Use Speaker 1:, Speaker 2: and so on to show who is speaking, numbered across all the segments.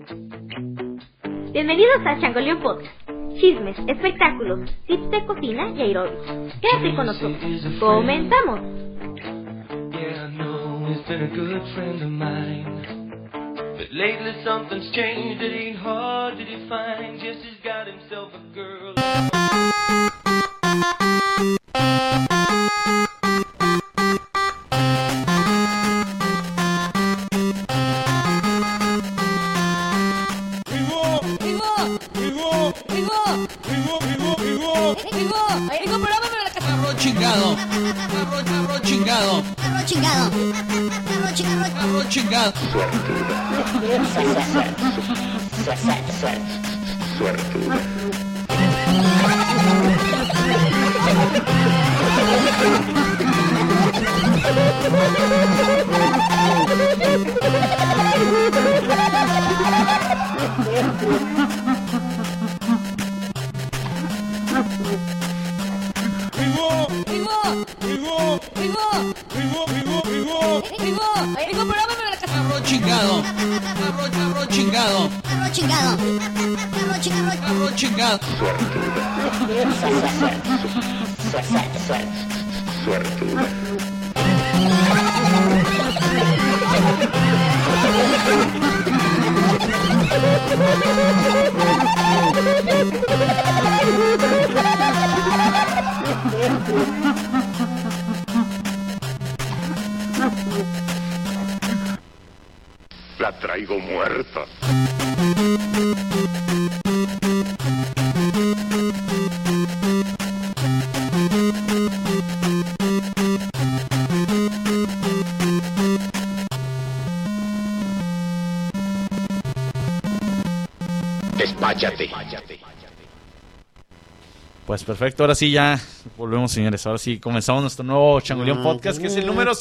Speaker 1: Bienvenidos a Changoleón Podcast. Chismes, espectáculos, tips de cocina y aeróbicos. Quédate con nosotros. ¡Comenzamos!
Speaker 2: Yeah, I know he's been a good friend of mine, but lately something's changed. It ain't hard to define. Just he's got himself a girl.
Speaker 3: La traigo muerta. Despáchate.
Speaker 4: Pues perfecto, ahora sí ya volvemos, señores. Ahora sí comenzamos nuestro nuevo Changoleón Podcast, que es el número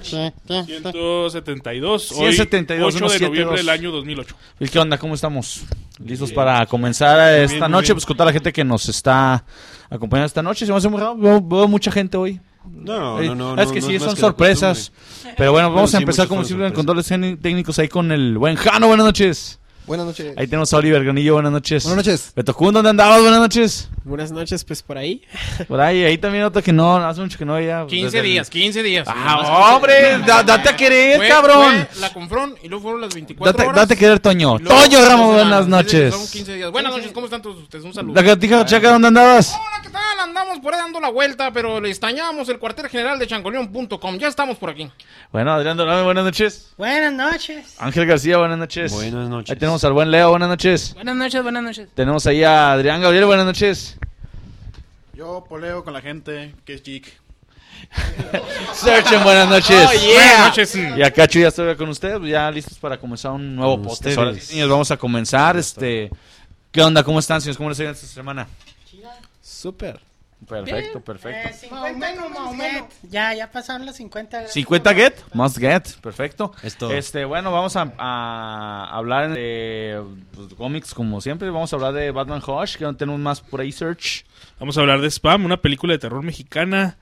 Speaker 5: 172. Hoy,
Speaker 4: 172,
Speaker 5: 8 de noviembre
Speaker 4: 172.
Speaker 5: del año 2008.
Speaker 4: ¿Qué onda? ¿Cómo estamos? ¿Listos para comenzar esta noche?
Speaker 5: bien.
Speaker 4: Pues con toda la gente que nos está acompañando esta noche. Se me hace muy raro, veo mucha gente hoy.
Speaker 6: No.
Speaker 4: Es que sí,
Speaker 6: es más
Speaker 4: son
Speaker 6: que la
Speaker 4: sorpresas. Pero bueno, vamos
Speaker 6: Bueno,
Speaker 4: a
Speaker 6: sí,
Speaker 4: empezar
Speaker 6: muchos
Speaker 4: como
Speaker 6: son
Speaker 4: siempre en
Speaker 6: sorpresas.
Speaker 4: controles técnicos ahí con el buen Jano. Buenas noches.
Speaker 7: Buenas noches.
Speaker 4: Ahí tenemos a Oliver Granillo. Buenas noches.
Speaker 7: Buenas noches.
Speaker 4: Beto Kun, ¿dónde andabas? Buenas noches.
Speaker 8: Buenas noches, pues por ahí.
Speaker 4: Por ahí también otro que no, hace mucho que no veía.
Speaker 8: 15 días.
Speaker 4: ¡Ah, hombre! Date a querer,
Speaker 8: Fue
Speaker 4: cabrón.
Speaker 8: la Confront y luego fueron las 24 horas.
Speaker 4: Date a querer, Toño.
Speaker 8: Y luego
Speaker 4: Toño
Speaker 8: 3
Speaker 4: Ramos,
Speaker 8: semanas.
Speaker 4: buenas
Speaker 8: Desde que Son
Speaker 4: noches.
Speaker 8: 15 días. Buenas noches, ¿cómo están todos ustedes? Un saludo.
Speaker 4: La gatija Chaca, ¿dónde andabas?
Speaker 8: Hola, ¿qué tal? Andamos por ahí dando la vuelta, pero le extrañamos el cuartel general de changoleón.com. Ya estamos por aquí.
Speaker 4: Bueno, Adrián Dorame, buenas noches.
Speaker 9: Buenas noches.
Speaker 4: Ángel García, buenas noches.
Speaker 6: Buenas noches.
Speaker 4: Ahí tenemos al buen Leo, buenas noches.
Speaker 9: Buenas noches, buenas noches.
Speaker 4: Tenemos ahí a Adrián Gabriel, buenas noches.
Speaker 5: Yo poleo con la gente que es geek.
Speaker 4: Searchen, buenas noches.
Speaker 8: Buenas noches.
Speaker 4: Y acá Chuy ya estoy con ustedes, ya listos para comenzar un nuevo
Speaker 6: Con
Speaker 4: podcast.
Speaker 6: ustedes.
Speaker 4: Ahora sí, señores, vamos a comenzar. ¿Qué onda? ¿Cómo están, señores? ¿Cómo les ha ido esta semana?
Speaker 8: Súper.
Speaker 4: Perfecto, perfecto.
Speaker 9: 50 como get. Ya pasaron los 50.
Speaker 4: 50 get, must get, perfecto.
Speaker 6: Es todo.
Speaker 4: Bueno, vamos a hablar de cómics como siempre. Vamos a hablar de Batman Hush, que no tenemos más por ahí, Search.
Speaker 5: Vamos a hablar de Spam, una película de terror mexicana.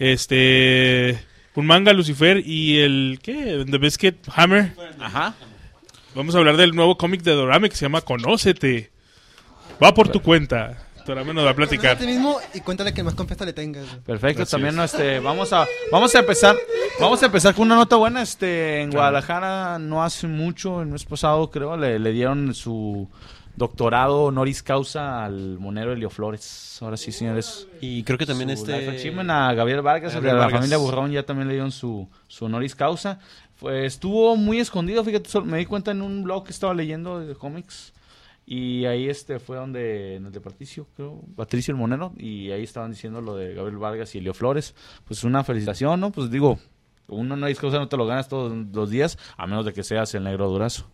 Speaker 5: Un manga, Lucifer y el... ¿qué? The Biscuit Hammer.
Speaker 4: Ajá.
Speaker 5: Vamos a hablar del nuevo cómic de Dorame que se llama Conócete. Va por tu cuenta. Dorame nos va a platicar.
Speaker 7: Conócete mismo y cuéntale que más confianza le tengas.
Speaker 4: Perfecto,
Speaker 5: Gracias.
Speaker 4: también vamos a empezar con una nota buena. En Guadalajara no hace mucho, el mes pasado creo, le dieron su doctorado honoris causa al monero Helio Flores. Ahora sí, señores.
Speaker 6: Y creo que también
Speaker 4: Life Achievement a Gabriel Vargas,
Speaker 6: Gabriel
Speaker 4: de la
Speaker 6: Vargas.
Speaker 4: familia Burrón, ya también le dieron su honoris causa. Estuvo muy escondido, fíjate, me di cuenta en un blog que estaba leyendo de cómics. Y ahí fue donde, en el de Patricio, creo, Patricio el Monero, y ahí estaban diciendo lo de Gabriel Vargas y Helio Flores. Pues una felicitación, ¿no? Pues digo, uno no hay cosa, no te lo ganas todos los días, a menos de que seas el Negro Durazo.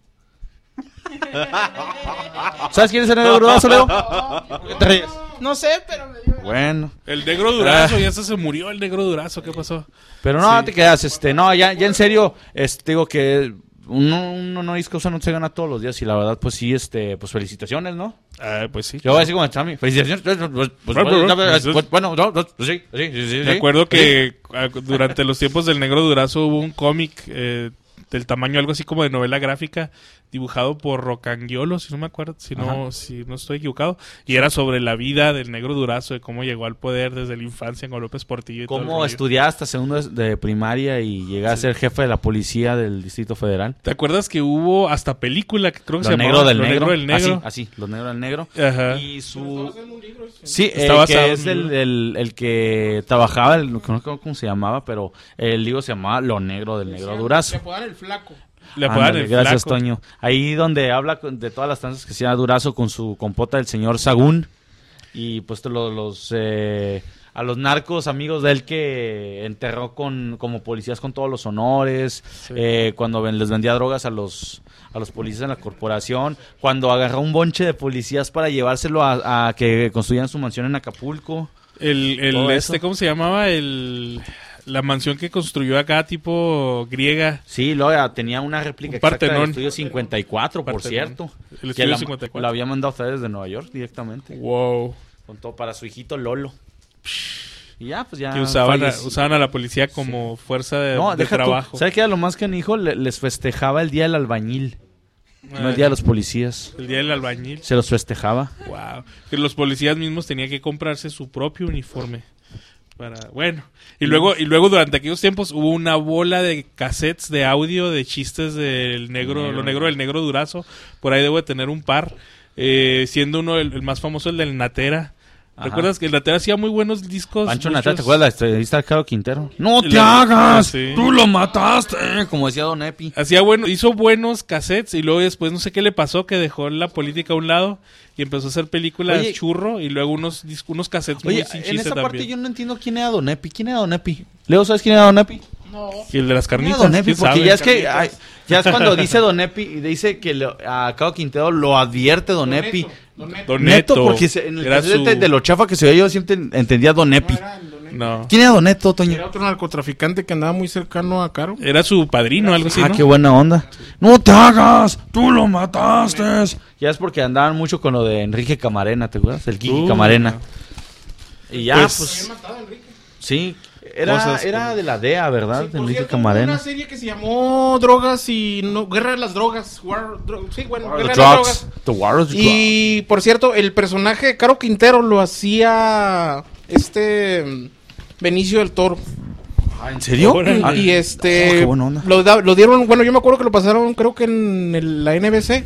Speaker 4: ¿Sabes quién es el Negro Durazo, Leo? ¿Por qué te ríes?
Speaker 9: No sé, pero me dio.
Speaker 4: Bueno.
Speaker 5: El negro Durazo, ya se murió el negro Durazo, ¿qué pasó?
Speaker 4: Pero no,
Speaker 5: Sí.
Speaker 4: te quedas, no, ya en serio, digo que uno no es cosa, no se gana todos los días y la verdad, pues sí, pues felicitaciones, ¿no?
Speaker 5: Pues sí.
Speaker 4: Yo voy a decir como Chami, felicitaciones, bueno, sí.
Speaker 5: Me acuerdo que durante los tiempos del negro Durazo hubo un cómic del tamaño algo así como de novela gráfica dibujado por Rocanguiolo, si no me acuerdo, si no estoy equivocado, y era sobre la vida del Negro Durazo, de cómo llegó al poder desde la infancia con López Portillo y todo el
Speaker 4: Cómo
Speaker 5: rollo.
Speaker 4: estudiaba hasta segundo de primaria y llegaba a ser jefe de la policía del Distrito Federal.
Speaker 5: ¿Te acuerdas que hubo hasta película que creo que se llamaba
Speaker 4: Negro del
Speaker 5: Lo
Speaker 4: Negro.
Speaker 5: Negro del Negro?
Speaker 4: Así, Los Negros del Negro.
Speaker 5: Ajá.
Speaker 4: Y su... Sí,
Speaker 5: Está basado
Speaker 4: que es
Speaker 5: en-
Speaker 4: el que trabajaba, no recuerdo cómo se llamaba, pero el libro se llamaba Lo Negro del Negro Durazo.
Speaker 8: Se apodan el flaco.
Speaker 5: Le apodan
Speaker 4: Ándale,
Speaker 5: el
Speaker 4: gracias,
Speaker 5: flaco.
Speaker 4: Toño. Ahí donde habla de todas las tranzas que hacía Durazo con su compota del señor Sagún. Y pues a los narcos amigos de él que enterró como policías con todos los honores.
Speaker 5: Sí.
Speaker 4: Cuando les vendía drogas a los policías en la corporación. Cuando agarró un bonche de policías para llevárselo a que construyeran su mansión en Acapulco. Todo eso.
Speaker 5: ¿Cómo se llamaba? La mansión que construyó acá, tipo griega.
Speaker 4: Sí, luego tenía una réplica
Speaker 5: Un
Speaker 4: exacta del
Speaker 5: Partenón.
Speaker 4: Estudio 54, por
Speaker 5: Partenón.
Speaker 4: cierto.
Speaker 5: El
Speaker 4: Que
Speaker 5: Estudio 54.
Speaker 4: la había mandado a ustedes desde Nueva York directamente.
Speaker 5: Wow.
Speaker 4: Con todo para su hijito Lolo. Y ya, pues ya.
Speaker 5: Que usaban
Speaker 4: falleció.
Speaker 5: a la policía como fuerza de
Speaker 4: deja tú.
Speaker 5: trabajo.
Speaker 4: ¿Sabes qué era lo más canijo? Les festejaba el día del albañil. No el día de los policías.
Speaker 5: El día del albañil.
Speaker 4: Se los festejaba.
Speaker 5: Wow. Que los policías mismos tenían que comprarse su propio uniforme. Bueno. Y luego durante aquellos tiempos hubo una bola de cassettes de audio de chistes del negro, Lo Negro del Negro Durazo. Por ahí debo de tener un par. Siendo uno el más famoso, el del Natera.
Speaker 4: Ajá.
Speaker 5: ¿Recuerdas que el Natera hacía muy buenos discos?
Speaker 4: Pancho
Speaker 5: muchos-
Speaker 4: Natera, ¿te acuerdas de la entrevista de Caro Quintero? ¡No te
Speaker 5: La-
Speaker 4: hagas!
Speaker 5: sí.
Speaker 4: ¡Tú lo mataste! Como decía Don Epi.
Speaker 5: Hizo buenos cassettes y luego después no sé qué le pasó, que dejó la política a un lado y empezó a hacer películas
Speaker 4: Oye,
Speaker 5: churro y luego unos cassettes muy
Speaker 4: Oye,
Speaker 5: sin
Speaker 4: en
Speaker 5: chiste
Speaker 4: esa parte
Speaker 5: también.
Speaker 4: yo no entiendo quién era Don Epi. ¿Quién era Don Epi? Leo, ¿sabes quién era Don Epi?
Speaker 5: Y el de las
Speaker 4: ¿Quién era
Speaker 5: carnitas.
Speaker 4: Don Epi?
Speaker 5: ¿quién
Speaker 4: Porque
Speaker 5: sabe?
Speaker 4: ya es que ya es cuando dice Don Epi y dice que a Caro Quintero lo advierte Don Epi.
Speaker 5: Don
Speaker 4: Neto,
Speaker 5: Neto.
Speaker 4: porque en el
Speaker 5: Era
Speaker 4: cassette
Speaker 5: su-
Speaker 4: de lo chafa que se veía yo siempre entendía Don Epi.
Speaker 5: No.
Speaker 4: ¿Quién era Don Neto, Toño?
Speaker 8: Era otro narcotraficante que andaba muy cercano a Caro.
Speaker 5: Era su padrino, algo así, ¿no?
Speaker 4: Qué buena onda. ¡No te hagas! ¡Tú lo mataste! Ya es porque andaban mucho con lo de Enrique Camarena, ¿te acuerdas? El Kiki Camarena. Y ya, pues... Sí,
Speaker 5: Cosas
Speaker 4: era de la DEA, ¿verdad?
Speaker 8: Por
Speaker 4: Enrique
Speaker 8: cierto, hubo
Speaker 4: Camarena.
Speaker 8: una serie que se llamó Drogas y no Guerra de las Drogas. Sí, bueno,
Speaker 4: War of
Speaker 8: Guerra
Speaker 4: the
Speaker 8: de las
Speaker 4: Drugs.
Speaker 8: Drogas.
Speaker 4: The War of the Drugs.
Speaker 8: Y por cierto, el personaje de Caro Quintero lo hacía Benicio del Toro.
Speaker 4: Ah, ¿en serio?
Speaker 5: Órale.
Speaker 4: Ah,
Speaker 8: Y
Speaker 4: qué buena onda.
Speaker 8: lo dieron, bueno, yo me acuerdo que lo pasaron creo que en la NBC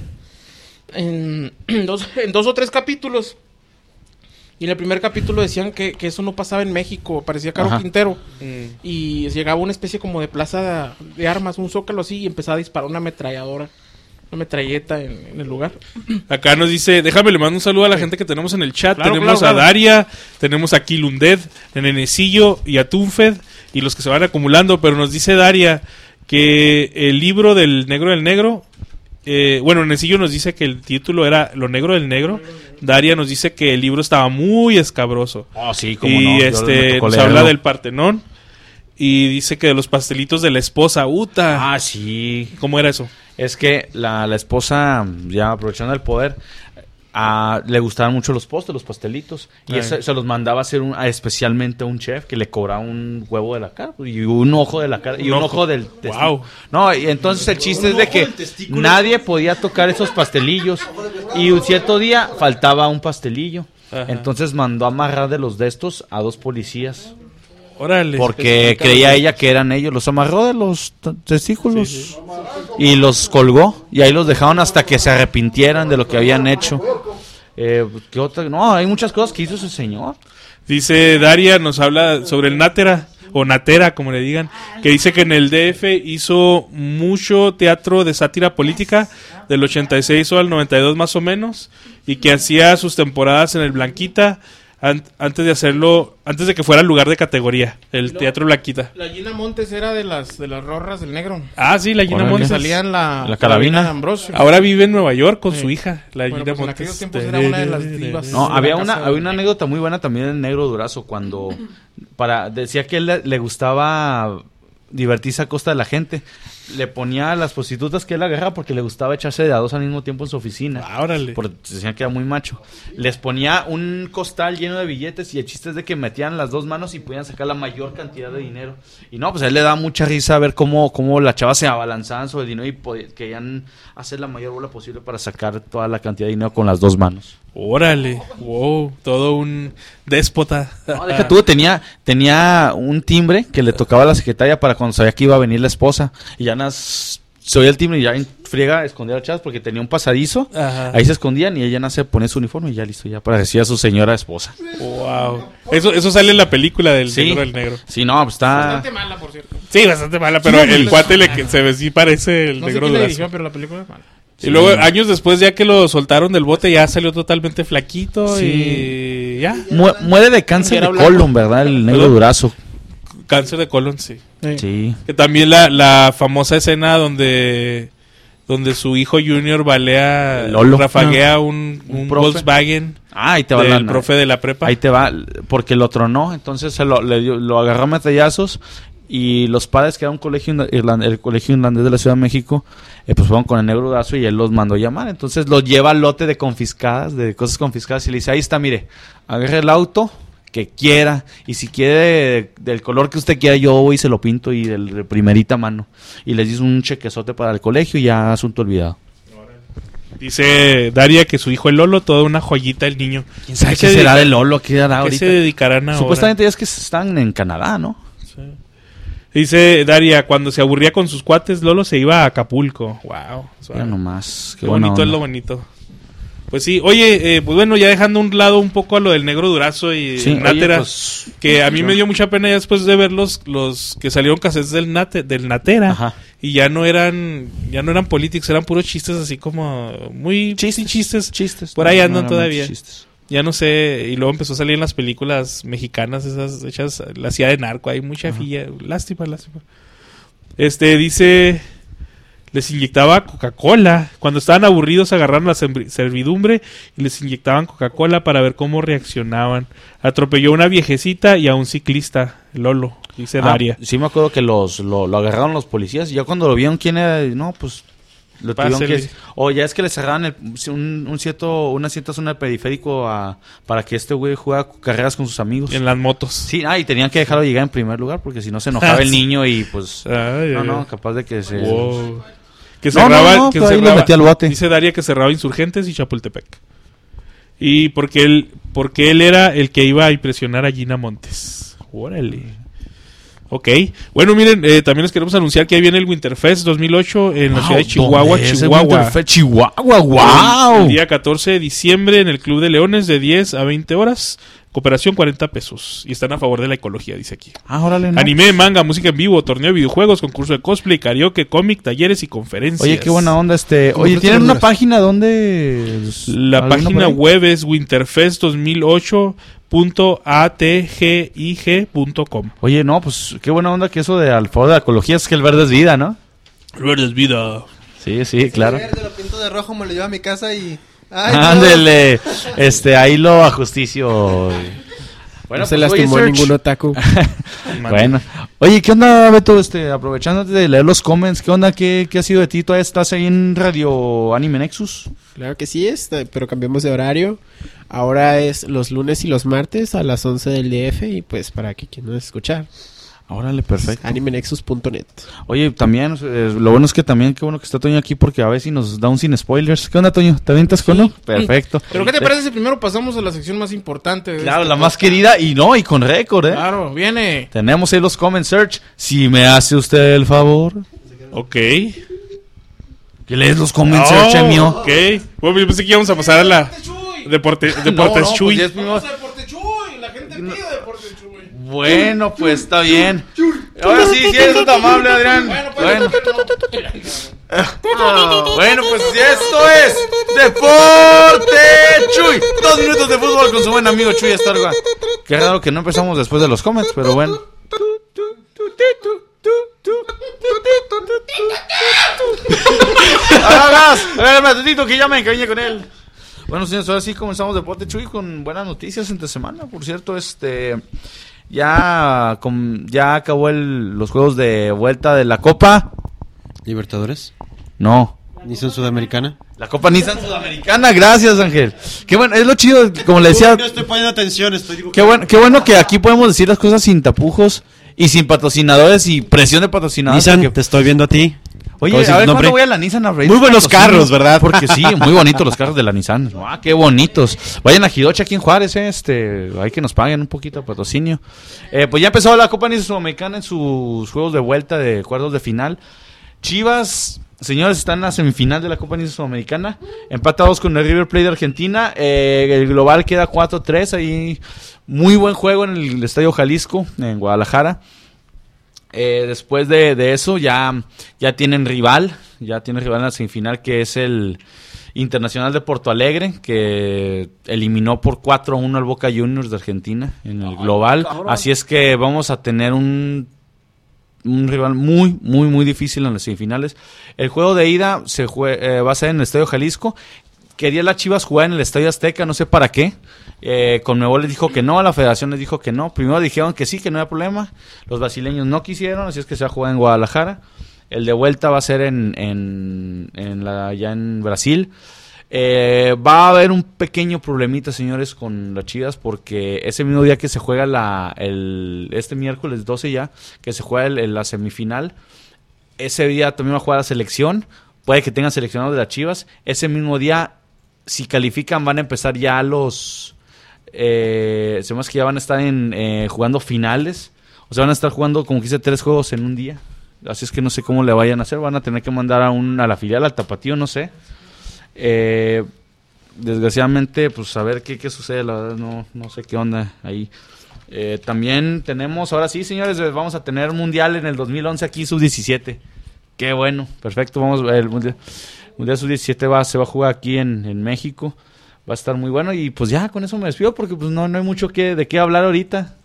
Speaker 8: en dos o tres capítulos. Y en el primer capítulo decían que eso no pasaba en México, parecía Caro
Speaker 4: Ajá.
Speaker 8: Quintero. Y llegaba una especie como de plaza de armas, un zócalo así, y empezaba a disparar una ametralladora, una metralleta en el lugar.
Speaker 5: Acá nos dice, déjame le mando un saludo a la gente que tenemos en el chat.
Speaker 8: Claro,
Speaker 5: Tenemos
Speaker 8: claro,
Speaker 5: a Daria, tenemos a Kilunded, a Nenecillo y a Tunfed y los que se van acumulando. Pero nos dice Daria que el libro del Negro, Nenecillo nos dice que el título era Lo Negro del Negro. Daria nos dice que el libro estaba muy escabroso.
Speaker 4: Oh, sí, cómo
Speaker 5: Y
Speaker 4: no. Yo me tocó
Speaker 5: nos
Speaker 4: leerlo.
Speaker 5: habla del Partenón y dice que de los pastelitos de la esposa, Uta.
Speaker 4: Ah, sí.
Speaker 5: ¿Cómo era eso?
Speaker 4: Es que la esposa, ya aprovechando el poder, le gustaban mucho los postres, los pastelitos. Y
Speaker 5: Ay.
Speaker 4: se los mandaba a hacer especialmente a un chef que le cobraba un huevo de la cara y un ojo de la cara y un ojo del testículo.
Speaker 5: Wow.
Speaker 4: No, y entonces el chiste es de que nadie podía tocar esos pastelillos. Y un cierto día faltaba un pastelillo.
Speaker 5: Ajá.
Speaker 4: Entonces mandó a amarrar de los de estos a 2 policías.
Speaker 5: Órale.
Speaker 4: Porque creía ella que eran ellos. Los amarró de los testículos y los colgó. Y ahí los dejaron hasta que se arrepintieran de lo que habían hecho. ¿Qué otra? No, hay muchas cosas que hizo ese señor.
Speaker 5: Dice Daria, nos habla sobre el Natera, o Natera, como le digan, que dice que en el DF hizo mucho teatro de sátira política, del 86 o al 92 más o menos, y que hacía sus temporadas en el Blanquita antes de que fuera el lugar de categoría, el Teatro Blanquita.
Speaker 8: La Gina Montes era de las rorras del negro.
Speaker 5: Ah, sí, la Gina
Speaker 4: Órale.
Speaker 5: Montes.
Speaker 8: Salía en
Speaker 4: La carabina.
Speaker 8: de Ambrosio.
Speaker 5: Ahora vive en Nueva York con
Speaker 8: Sí.
Speaker 5: su hija, la
Speaker 8: Bueno,
Speaker 5: Gina
Speaker 8: pues en
Speaker 5: Montes.
Speaker 8: aquellos tiempos era una de las divas.
Speaker 4: No,
Speaker 8: Sí,
Speaker 4: había
Speaker 8: la
Speaker 4: una
Speaker 8: casa-
Speaker 4: había una anécdota muy buena también del Negro Durazo cuando decía que él le gustaba divertirse a costa de la gente. le ponía a las prostitutas que él agarraba porque le gustaba echarse de a dos al mismo tiempo en su oficina.
Speaker 5: Órale.
Speaker 4: Porque decían que era muy macho. Les ponía un costal lleno de billetes y el chiste es de que metían las dos manos y podían sacar la mayor cantidad de dinero. Y no, pues a él le da mucha risa ver cómo las chavas se abalanzaban sobre el dinero y querían hacer la mayor bola posible para sacar toda la cantidad de dinero con las dos manos.
Speaker 5: Órale, wow, todo un déspota.
Speaker 4: No, deja tú, tenía un timbre que le tocaba a la secretaria para cuando sabía que iba a venir la esposa. Y ya se oía el timbre y ya en friega escondía a las chavas porque tenía un pasadizo.
Speaker 5: Ajá.
Speaker 4: Ahí se escondían y ella se ponía su uniforme y ya listo, ya para decir a su señora esposa.
Speaker 5: Wow. Eso sale en la película del Negro del Negro.
Speaker 4: Sí, no, pues está...
Speaker 8: Bastante mala, por cierto.
Speaker 5: Sí, bastante mala, pero el cuate se ve, sí parece el
Speaker 8: No sé
Speaker 5: Negro
Speaker 8: quién la
Speaker 5: Durazo.
Speaker 8: dirigió, pero la película es mala.
Speaker 5: Y luego, años después, ya que lo soltaron del bote, ya salió totalmente flaquito y ya.
Speaker 4: Muere de cáncer de colon, ¿verdad? El Negro Durazo.
Speaker 5: Cáncer de colon, sí.
Speaker 4: Sí.
Speaker 5: Que también la famosa escena donde su hijo Junior balea,
Speaker 4: Lolo.
Speaker 5: rafaguea un
Speaker 4: profe.
Speaker 5: Volkswagen
Speaker 4: Ahí te va
Speaker 5: del profe de la prepa.
Speaker 4: Ahí te va, porque lo tronó, entonces lo agarró a metallazos y los padres, que era un colegio el colegio irlandés de la Ciudad de México, pues fueron con el Negro Durazo y él los mandó llamar. Entonces los lleva al lote de confiscadas, de cosas confiscadas, y le dice, ahí está, mire, agarre el auto que quiera, y si quiere del color que usted quiera, yo voy y se lo pinto, y de primerita mano, y les dice un chequezote para el colegio y ya asunto olvidado.
Speaker 5: Dice Daria que su hijo el Lolo, toda una joyita el niño.
Speaker 4: ¿Quién sabe qué será de Lolo? ¿Qué hará
Speaker 5: ¿Qué
Speaker 4: ahorita?
Speaker 5: se dedicarán ahora?
Speaker 4: Supuestamente ya es que están en Canadá, ¿no?
Speaker 5: Sí. Dice Daria, cuando se aburría con sus cuates, Lolo se iba a Acapulco. Wow.
Speaker 4: Ya nomás.
Speaker 5: Qué bonito es lo bonito. Pues sí, oye, pues bueno, ya dejando a un lado un poco a lo del Negro Durazo y
Speaker 4: Sí,
Speaker 5: Natera,
Speaker 4: oye, pues,
Speaker 5: que a mí me dio mucha pena ya después de ver los que salieron cassettes del Natera.
Speaker 4: Ajá.
Speaker 5: Y ya no eran políticos, eran puros chistes así como muy chistes. Por ahí andan todavía.
Speaker 4: Chistes.
Speaker 5: Ya no sé, y luego empezó a salir en las películas mexicanas esas hechas, la ciudad de narco, hay mucha filla, lástima. Dice, les inyectaba Coca-Cola, cuando estaban aburridos agarraron la servidumbre y les inyectaban Coca-Cola para ver cómo reaccionaban. Atropelló a una viejecita y a un ciclista, Lolo, dice Daria.
Speaker 4: Sí me acuerdo que lo agarraron los policías y ya cuando lo vieron quién era, no, pues lo tuvieron que... O ya es que le cerraban una cierta zona del periférico para que este güey jugara carreras con sus amigos.
Speaker 5: En las motos.
Speaker 4: Sí, y tenían que dejarlo llegar en primer lugar porque si no se enojaba el niño y pues... capaz de que se...
Speaker 5: Wow. Que cerraba, que
Speaker 4: ahí
Speaker 5: cerraba,
Speaker 4: le metí al bote.
Speaker 5: Dice Daria que cerraba Insurgentes y Chapultepec. Y porque él era el que iba a impresionar a Gina Montes. Órale. Ok. Bueno, miren, también les queremos anunciar que ahí viene el Winterfest 2008 en la ciudad de Chihuahua,
Speaker 4: Chihuahua, wow.
Speaker 5: El día 14 de diciembre en el Club de Leones de 10 a 20 horas. Cooperación 40 pesos. Y están a favor de la ecología, dice aquí.
Speaker 4: Órale, no.
Speaker 5: Anime, manga, música en vivo, torneo de videojuegos, concurso de cosplay, karaoke, cómic, talleres y conferencias.
Speaker 4: Oye, qué buena onda Oye, ¿tienen una página donde...?
Speaker 5: La página web es winterfest2008.atgig.com.
Speaker 4: Oye, no, pues qué buena onda que eso de al favor de la ecología es que el verde es vida, ¿no?
Speaker 5: El verde es vida.
Speaker 4: Sí, claro.
Speaker 7: El verde lo pinto de rojo, me lo llevo a mi casa y...
Speaker 4: Ándele, ahí lo ajusticio.
Speaker 6: Bueno, no se lastimó ningún otaku.
Speaker 4: Bueno, oye, ¿qué onda, Beto? Aprovechándote de leer los comments, ¿qué onda? ¿Qué ha sido de ti? ¿Todavía estás ahí en Radio Anime Nexus?
Speaker 6: Claro que sí, pero cambiamos de horario. Ahora es los lunes y los martes a las 11 del DF y pues para que quieran escuchar.
Speaker 4: Órale, perfecto.
Speaker 6: AnimeNexus.net.
Speaker 4: Oye, también, lo bueno es que también, qué bueno que está Toño aquí porque a ver si nos da un sin spoilers. ¿Qué onda, Toño? ¿Te avientas con uno? Perfecto.
Speaker 8: ¿Pero qué te parece si primero pasamos a la sección más importante?
Speaker 4: Claro, la más querida y con récord, ¿eh?
Speaker 8: Claro, viene.
Speaker 4: Tenemos ahí los comment search. Si me hace usted el favor.
Speaker 5: Ok.
Speaker 4: ¿Qué lees los comment search, mío?
Speaker 5: Ok. Bueno, yo pensé que íbamos a pasar a la Deportes Chuy.
Speaker 8: Pues vamos a Deportes Chuy. La gente pide Deportes Chuy.
Speaker 4: Bueno, pues está bien. Ahora sí, si eres tan amable, Adrián. Bueno, pues esto es Deporte Chuy. 2 minutos de fútbol con su buen amigo Chuy Astorga. Qué raro que no empezamos después de los comments, pero bueno. Hágame tantito que ya me encariñé con él. Bueno, señores, ahora sí comenzamos Deporte Chuy con buenas noticias entre semana. Por cierto, ya acabó los juegos de vuelta de la Copa
Speaker 10: ¿Libertadores?
Speaker 4: No.
Speaker 10: ¿Nissan Sudamericana?
Speaker 4: La Copa Nissan Sudamericana, gracias, Ángel. Qué bueno, es lo chido, como le decía.
Speaker 10: No estoy poniendo atención,
Speaker 4: Qué bueno que aquí podemos decir las cosas sin tapujos y sin patrocinadores y presión de patrocinadores.
Speaker 10: Nissan,
Speaker 4: porque...
Speaker 10: te estoy viendo a ti.
Speaker 4: Oye, a ver cuándo voy a la Nissan a reír.
Speaker 10: Muy buenos carros, ¿verdad?
Speaker 4: Porque sí, muy bonitos los carros de la Nissan. Ah, qué bonitos. Vayan a Jidoche aquí en Juárez, hay que nos paguen un poquito de patrocinio. Pues ya empezó la Copa Nissan Sudamericana en sus juegos de vuelta de cuartos de final. Chivas, señores, están en la semifinal de la Copa Nissan Sudamericana, empatados con el River Plate de Argentina. El global queda 4-3, ahí muy buen juego en el Estadio Jalisco, en Guadalajara. Después de eso ya tienen rival en la semifinal, que es el Internacional de Porto Alegre, que eliminó por 4-1 al Boca Juniors de Argentina en el global. Así es que vamos a tener un rival muy, muy, muy difícil en las semifinales. El juego de ida va a ser en el Estadio Jalisco. Quería las Chivas jugar en el Estadio Azteca, no sé para qué. Conmebol les dijo que no, la Federación les dijo que no. Primero dijeron que sí, que no había problema. Los brasileños no quisieron, así es que se va a jugar en Guadalajara. El de vuelta va a ser allá en Brasil. Va a haber un pequeño problemita, señores, con las Chivas, porque ese mismo día que se juega este miércoles 12 ya, que se juega la semifinal, ese día también va a jugar la selección. Puede que tengan seleccionados de las Chivas. Ese mismo día, si califican, van a empezar ya sabemos que ya van a estar jugando finales. O sea, van a estar jugando, como quise, 3 juegos en un día. Así es que no sé cómo le vayan a hacer. Van a tener que mandar a la filial, al Tapatío, no sé. Desgraciadamente, pues a ver qué sucede. La verdad, no sé qué onda ahí. También tenemos, ahora sí, señores, vamos a tener mundial en el 2011 aquí, sub-17. Qué bueno, perfecto. Vamos, el mundial sub-17 se va a jugar aquí en México. Va a estar muy bueno. Y pues ya, con eso me despido, porque pues no hay mucho de qué hablar ahorita.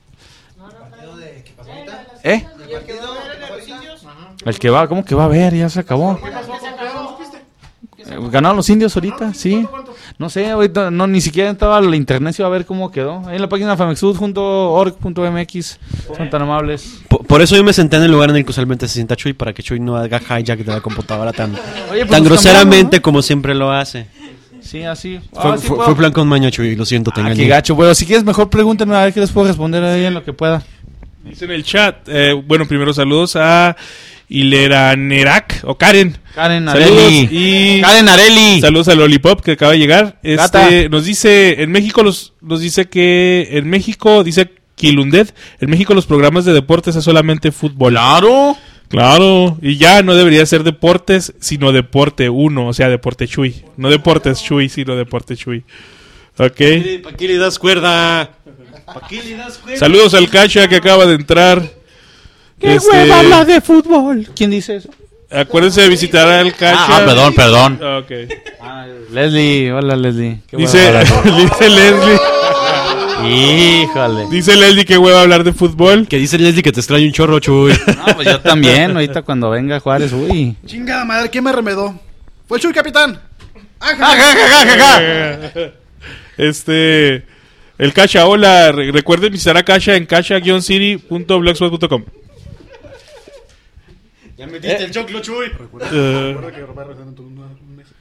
Speaker 4: El que va, ¿cómo que va a ver? Ya se acabó. Ganaron los indios ahorita, sí. No sé, ahorita ni siquiera entraba al internet y iba a ver cómo quedó. Ahí en la página famexud.org.mx. Son tan amables.
Speaker 10: Por eso yo me senté en el lugar en el que usualmente se sienta Chuy, para que Chuy no haga hijack de la computadora tan groseramente, ¿no? Como siempre lo hace.
Speaker 4: Sí, así.
Speaker 10: Fue plan con maño, Chuy, lo siento, te engañé.
Speaker 4: Qué gacho. Bueno, si quieres mejor pregúntenme a ver qué les puedo responder ahí en lo que pueda.
Speaker 5: Dice en el chat, bueno, primero saludos a Hilera Nerak o Karen
Speaker 4: Areli. Karen Areli.
Speaker 5: Saludos a Lollipop que acaba de llegar. Nos dice en México dice Quilundet, en México los programas de deportes es solamente fútbol. Claro, y ya no debería ser deportes, sino deporte 1, o sea, deporte Chuy. No deportes Chuy, sino deporte Chuy. Ok.
Speaker 10: ¿Para qué le das cuerda?
Speaker 5: Saludos al Cacha que acaba de entrar.
Speaker 4: ¿Qué hueva habla de fútbol? ¿Quién dice eso?
Speaker 5: Acuérdense de visitar al Cacha.
Speaker 4: Perdón.
Speaker 5: Okay.
Speaker 4: Leslie, hola Leslie.
Speaker 5: Dice Leslie.
Speaker 4: Híjole.
Speaker 5: Dice Leslie que hueva hablar de fútbol.
Speaker 10: Que dice Leslie que te extraño un chorro, Chuy.
Speaker 4: No, pues yo también, ahorita cuando venga Juárez, uy.
Speaker 7: Chingada madre, ¿quién me remedó? Fue el Chuy, capitán.
Speaker 5: El Cacha, hola. Recuerden visitar a Cacha en cacha-city.blogspot.com.
Speaker 10: Ya metiste el choclo, Chuy.
Speaker 7: Recuerda que Roberto en un mes.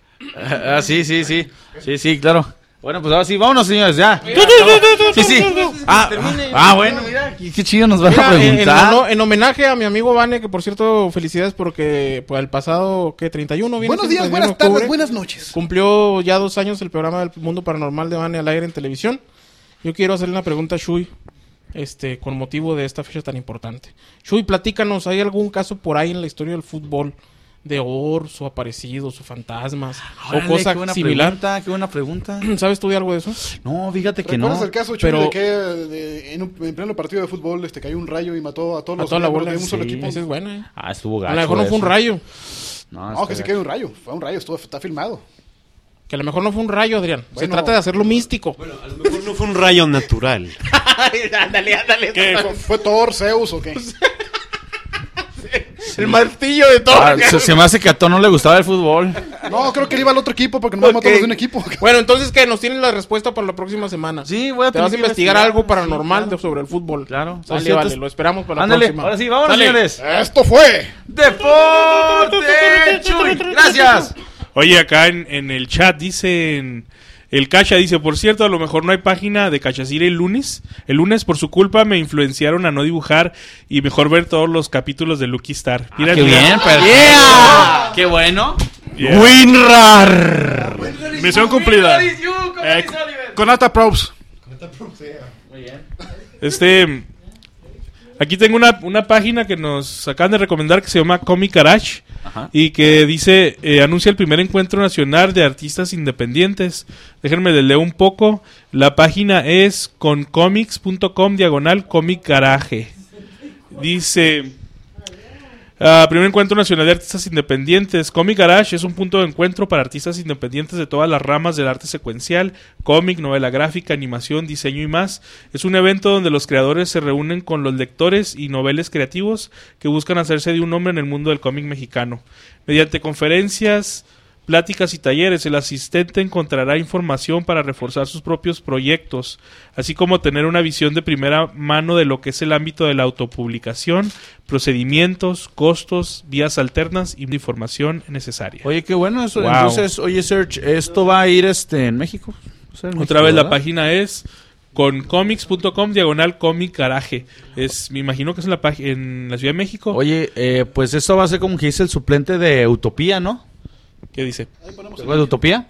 Speaker 4: Sí, claro. Bueno, pues ahora sí, vámonos, señores, ya. Sí. Bueno, mira, qué chido nos van a preguntar.
Speaker 8: En homenaje a mi amigo Vane, que por cierto, felicidades porque pues, el pasado, 31 viene.
Speaker 7: Buenos días, buenas tardes, buenas noches.
Speaker 8: Cumplió ya 2 años el programa del Mundo Paranormal de Vane al aire en televisión. Yo quiero hacerle una pregunta a Chuy, con motivo de esta fecha tan importante. Chuy, platícanos, ¿hay algún caso por ahí en la historia del fútbol de Ors o aparecidos o fantasmas o cosa similar?
Speaker 4: Qué buena pregunta.
Speaker 8: ¿Sabes tú de algo de eso?
Speaker 4: No, fíjate que no.
Speaker 7: ¿Recuerdas el caso, Chuy, de que en pleno partido de fútbol cayó un rayo y mató a todos los
Speaker 8: la bola
Speaker 7: de un solo equipo?
Speaker 8: Esa es buena.
Speaker 4: Estuvo gacho.
Speaker 8: A lo mejor no fue un rayo.
Speaker 7: No, que se quede un rayo. Fue un rayo, está filmado.
Speaker 8: Que a lo mejor no fue un rayo, Adrián. Bueno, se trata de hacerlo místico.
Speaker 10: Bueno, a lo mejor no fue un rayo natural.
Speaker 7: Ándale. ¿Qué? ¿Fue Thor, Zeus o qué?
Speaker 8: El martillo de Thor.
Speaker 4: Se me hace que a Thor no le gustaba el fútbol.
Speaker 7: No, creo que él iba al otro equipo porque nomás mató a los de un equipo.
Speaker 8: Bueno, entonces, ¿qué? ¿Nos tienen la respuesta para la próxima semana?
Speaker 4: Sí, voy a
Speaker 8: Te vas a
Speaker 4: tener que
Speaker 8: investigar algo paranormal sobre el fútbol.
Speaker 4: Claro.
Speaker 8: Sale, vale, lo esperamos para la
Speaker 4: Ándale,
Speaker 8: próxima.
Speaker 4: ahora sí, vámonos,
Speaker 8: Sale.
Speaker 4: señores.
Speaker 7: Esto fue
Speaker 4: Deporte Chuy. Gracias.
Speaker 5: Oye, acá en el chat dicen... El Cacha dice, por cierto, a lo mejor no hay página de Cachasira el lunes. El lunes, por su culpa, me influenciaron a no dibujar y mejor ver todos los capítulos de Lucky Star. Mira,
Speaker 4: Qué
Speaker 5: mira.
Speaker 4: bien, pero...
Speaker 8: Yeah.
Speaker 4: Qué bueno.
Speaker 5: Yeah.
Speaker 10: ¡Winrar!
Speaker 5: Misión cumplida.
Speaker 7: con alta props.
Speaker 5: Aquí tengo una página que nos acaban de recomendar que se llama Comic Garage.
Speaker 4: Ajá.
Speaker 5: Y que dice, anuncia el primer encuentro nacional de artistas independientes. Déjenme les leo un poco. La página es concomics.com/Comic Garage. Dice... primer encuentro nacional de artistas independientes. Comic Garage es un punto de encuentro para artistas independientes de todas las ramas del arte secuencial, cómic, novela gráfica, animación, diseño y más. Es un evento donde los creadores se reúnen con los lectores y noveles creativos que buscan hacerse de un nombre en el mundo del cómic mexicano. Mediante conferencias, pláticas y talleres, el asistente encontrará información para reforzar sus propios proyectos, así como tener una visión de primera mano de lo que es el ámbito de la autopublicación, procedimientos, costos, vías alternas y información necesaria.
Speaker 4: Oye, qué bueno eso.
Speaker 5: Wow.
Speaker 4: Entonces, oye, Serge, ¿esto va a ir en México? O sea, en
Speaker 5: Otra
Speaker 4: México,
Speaker 5: vez la
Speaker 4: ¿verdad?
Speaker 5: página es concomics.com/Comic Garage. Me imagino que es en la Ciudad de México.
Speaker 4: Oye, pues eso va a ser como que dice el suplente de Utopía, ¿no?
Speaker 5: ¿Qué dice?
Speaker 4: ¿Te acuerdas de Utopía?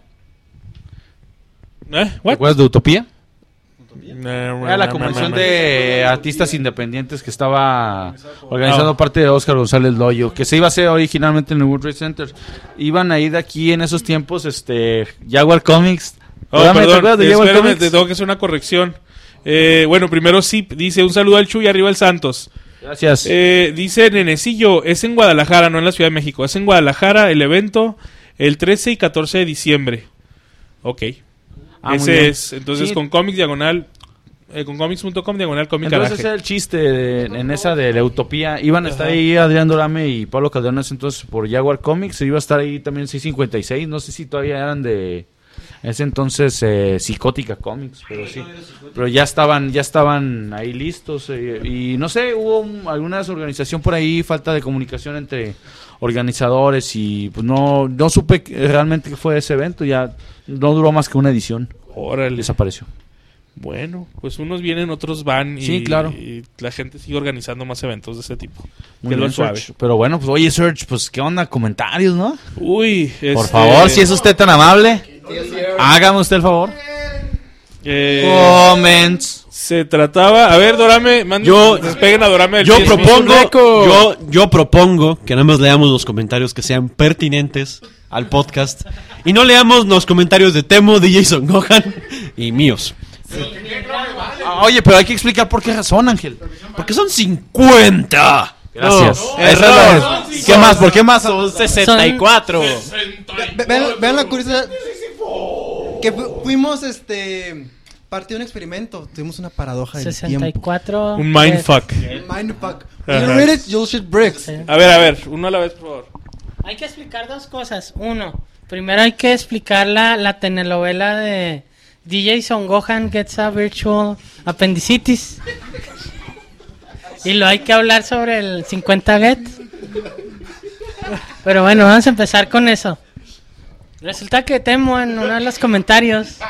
Speaker 4: ¿Te
Speaker 5: ¿What?
Speaker 4: acuerdas de Utopía? Era la convención de artistas independientes que estaba organizando parte de Oscar González Loyo, que se iba a hacer originalmente en el World Trade Center. Iban a ir de aquí en esos tiempos, Jaguar Comics.
Speaker 5: Oh,
Speaker 4: Espérame, ¿te
Speaker 5: perdón,
Speaker 4: acuerdas de Jaguar
Speaker 5: espérame,
Speaker 4: Comics?
Speaker 5: te tengo que hacer una corrección. Bueno, primero sí, dice un saludo al Chuy y arriba el Santos.
Speaker 4: Gracias.
Speaker 5: Dice Nenecillo, es en Guadalajara, no en la Ciudad de México. Es en Guadalajara el evento el 13 y 14 de diciembre. Ok.
Speaker 4: Muy
Speaker 5: Ese
Speaker 4: bien.
Speaker 5: es, entonces
Speaker 4: Sí.
Speaker 5: con comics.com/Comic
Speaker 4: Entonces
Speaker 5: Garage.
Speaker 4: ese era el chiste en esa de la Utopía. Iban a estar ahí Adrián Dorame y Pablo Calderón entonces por Jaguar Comics. Iba a estar ahí también 656. No sé si todavía eran de ese entonces Psicótica Comics, pero sí. Pero ya estaban ahí listos. Y no sé, hubo alguna desorganización por ahí, falta de comunicación entre organizadores y pues no supe realmente qué fue ese evento. Ya no duró más que una edición.
Speaker 5: Órale.
Speaker 4: Desapareció.
Speaker 5: Bueno, pues unos vienen, otros van y,
Speaker 4: Sí, claro.
Speaker 5: y la gente sigue organizando más eventos de ese tipo.
Speaker 4: Muy
Speaker 5: Que es lo
Speaker 4: bien,
Speaker 5: suave.
Speaker 4: Serge. Pero bueno, pues oye, Serge, pues qué onda, comentarios, ¿no?
Speaker 5: Uy,
Speaker 4: Por favor, si es usted tan amable, hágame usted el favor. Comments.
Speaker 5: Se trataba, a ver, Dorame, despeguen a Dorame del
Speaker 10: Yo
Speaker 5: pie.
Speaker 10: propongo que nada más leamos los comentarios que sean pertinentes al podcast y no leamos los comentarios de Temo, DJ Son Gohan y míos.
Speaker 4: Oye, pero hay que explicar por qué razón, Ángel.
Speaker 10: Porque son 50.
Speaker 4: Gracias.
Speaker 10: No,
Speaker 4: Esa es la- ¿Y qué más? ¿Por qué más?
Speaker 10: Son 64.
Speaker 11: Vean la curiosidad. Que fuimos, parte de un experimento. Tuvimos una paradoja del tiempo.
Speaker 8: 64.
Speaker 5: Un mindfuck.
Speaker 11: Mindfuck.
Speaker 5: Ajá.
Speaker 11: You read it, you'll shit bricks.
Speaker 5: A ver, uno a la vez, por favor.
Speaker 9: Hay que explicar dos cosas. Uno, primero hay que explicar la telenovela de DJ Son Gohan Gets a Virtual Appendicitis. Y luego hay que hablar sobre el 50 Get. Pero bueno, vamos a empezar con eso. Resulta que Temo en uno de los comentarios.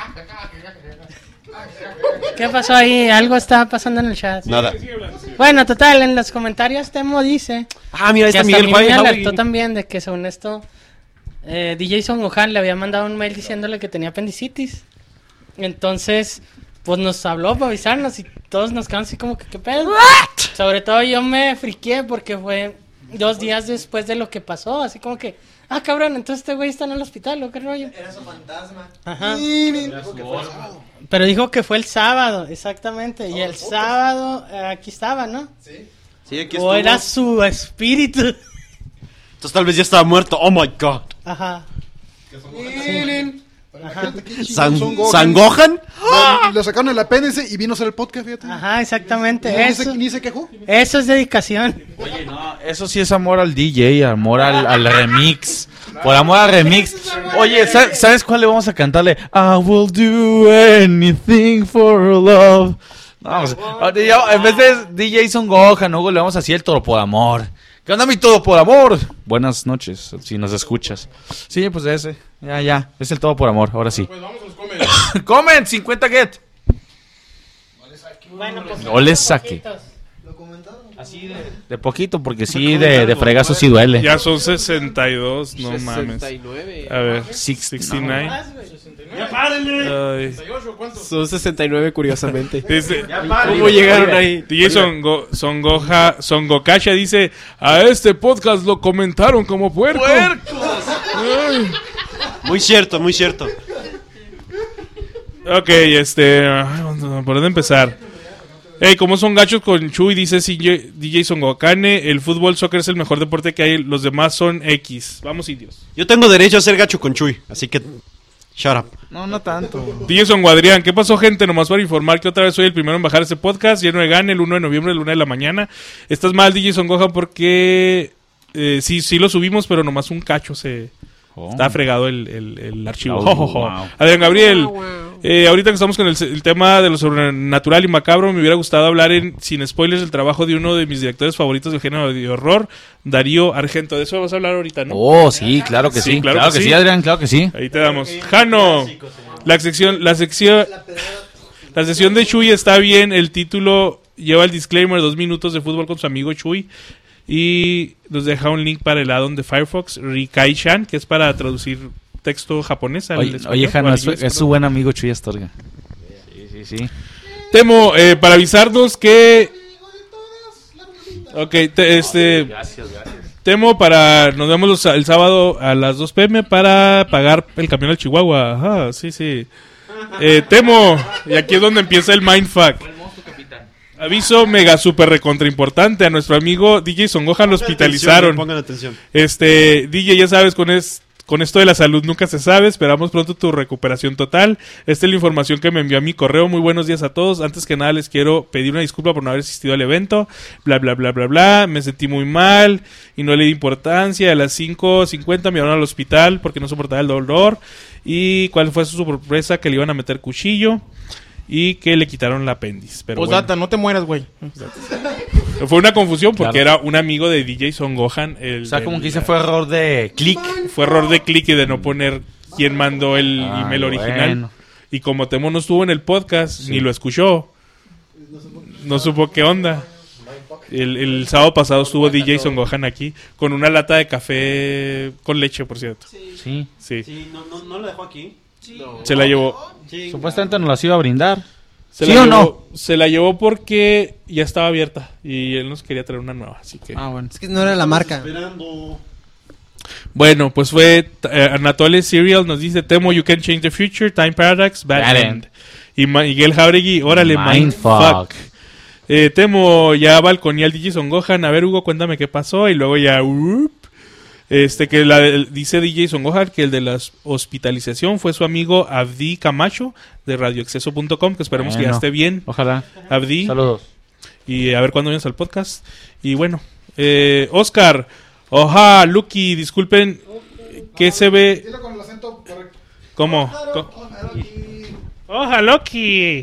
Speaker 9: ¿Qué pasó ahí? Algo estaba pasando en el chat.
Speaker 10: Nada.
Speaker 9: Bueno, total, en los comentarios Temo dice
Speaker 10: Mira, ahí
Speaker 9: que
Speaker 10: está
Speaker 9: hasta
Speaker 10: Miguel
Speaker 9: a mí
Speaker 10: Juárez.
Speaker 9: me alertó también de que según esto DJ Son Gohan le había mandado un mail diciéndole que tenía apendicitis. Entonces, pues nos habló para avisarnos y todos nos quedamos así como que ¿qué pedo? Sobre todo yo me friqué porque fue 2 días después de lo que pasó, así como que cabrón, entonces este güey está en el hospital, ¿o qué rollo?
Speaker 11: Era su fantasma.
Speaker 9: Ajá. Pero dijo que fue el sábado, exactamente. Y el sábado aquí estaba, ¿no?
Speaker 10: Sí, aquí
Speaker 9: O era su espíritu.
Speaker 10: Entonces tal vez ya estaba muerto. Oh my god.
Speaker 9: Ajá.
Speaker 7: Ajá.
Speaker 10: ¿San Gohan?
Speaker 7: Le sacaron el apéndice y vino a hacer el podcast, fíjate.
Speaker 9: Ajá, exactamente.
Speaker 7: Ni se quejó.
Speaker 9: Eso es dedicación.
Speaker 4: Oye, no, eso sí es amor al DJ, amor al remix. Por amor al remix. Oye, ¿sabes cuál le vamos a cantarle? I will do anything for love. No, pues, en vez de DJ Son Gohan, Hugo, le vamos a decir el Todo por Amor. ¿Qué onda, mi Todo por Amor? Buenas noches, si nos escuchas. Sí, pues ese. Ya. Es el Todo por Amor, ahora sí.
Speaker 8: Pues vamos a los comen.
Speaker 4: Comen, 50 get.
Speaker 9: Bueno, pues,
Speaker 4: No le saque. Así de poquito, porque sí, de fregazo sí duele.
Speaker 5: Ya son 62, no mames.
Speaker 6: 69.
Speaker 5: A ver, 69.
Speaker 8: ¡Ya párenle!
Speaker 5: Ay.
Speaker 6: Son 69, curiosamente.
Speaker 5: Dice,
Speaker 6: ¿Cómo llegaron ahí?
Speaker 5: DJ Son Gokasha dice: a este podcast lo comentaron como puerco. Ay.
Speaker 10: Muy cierto, muy cierto.
Speaker 5: Ok, ¿por dónde empezar? Hey, ¿cómo son gachos con Chuy? Dice DJ Son Gokane. El fútbol, soccer es el mejor deporte que hay. Los demás son X. Vamos, indios.
Speaker 10: Yo tengo derecho a ser gacho con Chuy, así que shut up.
Speaker 4: No tanto.
Speaker 5: DJ Son Guadrián. ¿Qué pasó, gente? Nomás para informar que otra vez soy el primero en bajar este podcast. Lleno de gane el 1 de noviembre, el 1 de la mañana. Estás mal, DJ Son Gohan, porque sí lo subimos, pero nomás un cacho se... Está fregado el archivo.
Speaker 4: Wow.
Speaker 5: Adrián Gabriel, ahorita que estamos con el tema de lo sobrenatural y macabro, me hubiera gustado hablar sin spoilers del trabajo de uno de mis directores favoritos del género de horror, Darío Argento. De eso vas a hablar ahorita, ¿no?
Speaker 4: Oh, sí, claro que sí. Claro que sí, Adrián, claro que sí.
Speaker 5: Ahí te damos. Jano, la sesión de Chuy está bien. El título lleva el disclaimer: 2 minutos de fútbol con su amigo Chuy. Y nos deja un link para el add-on de Firefox, Rikai-chan, que es para traducir texto japonés al español.
Speaker 4: Oye, Jano, es su buen amigo Chuy Astorga. Sí.
Speaker 5: Temo, para avisarnos que... Ok,
Speaker 4: Gracias.
Speaker 5: Temo, nos vemos el sábado a las 2 p.m. para pagar el camión al Chihuahua. Ajá, sí. Temo, y aquí es donde empieza el mindfuck. Aviso mega super recontra importante: a nuestro amigo DJ Son Gohan lo hospitalizaron.
Speaker 10: Pongan atención.
Speaker 5: DJ, ya sabes, con esto de la salud nunca se sabe. Esperamos pronto tu recuperación total. Esta es la información que me envió a mi correo. Muy buenos días a todos. Antes que nada les quiero pedir una disculpa por no haber asistido al evento. Bla, bla, bla, bla, bla. Me sentí muy mal y no le di importancia. A las 5:50 me llevaron al hospital porque no soportaba el dolor. Y cuál fue su sorpresa, que le iban a meter cuchillo y que le quitaron el apéndice. Pero
Speaker 8: Pues data, no te mueras, güey.
Speaker 5: Fue una confusión porque era un amigo de DJ Son Gohan.
Speaker 4: O sea, como que dice, fue error de clic.
Speaker 5: Fue error de clic y de no poner quién mandó el email original.
Speaker 4: Bueno.
Speaker 5: Y como Temo no estuvo en el podcast, ni lo escuchó, no supo qué onda. El sábado pasado estuvo DJ Son Gohan aquí con una lata de café con leche, por cierto.
Speaker 4: Sí.
Speaker 10: Sí, no lo dejó aquí.
Speaker 5: Se la llevó.
Speaker 10: Sí.
Speaker 4: Supuestamente nos las iba a brindar.
Speaker 5: ¿Sí
Speaker 4: o no?
Speaker 5: Se la llevó porque ya estaba abierta y él nos quería traer una nueva, así que...
Speaker 4: Bueno.
Speaker 11: Es que no era la marca.
Speaker 10: Esperando.
Speaker 5: Bueno, pues fue Anatole Serial nos dice: Temo, you can change the future, time paradox, bad end. Y Miguel Jauregui, órale, mindfuck. Temo, ya balconí al DJ Son Gohan. A ver, Hugo, cuéntame qué pasó. Y luego ya... dice DJ Son Gohan que el de la hospitalización fue su amigo Abdi Camacho de radioexceso.com, que esperemos que ya esté bien.
Speaker 4: Ojalá.
Speaker 5: Abdi.
Speaker 4: Saludos.
Speaker 5: Y a ver cuándo vienes al podcast. Y bueno, Oscar, oja, Lucky, disculpen, ¿qué se ve?
Speaker 7: Dilo con el acento correcto.
Speaker 5: ¿Cómo? Oja, Lucky.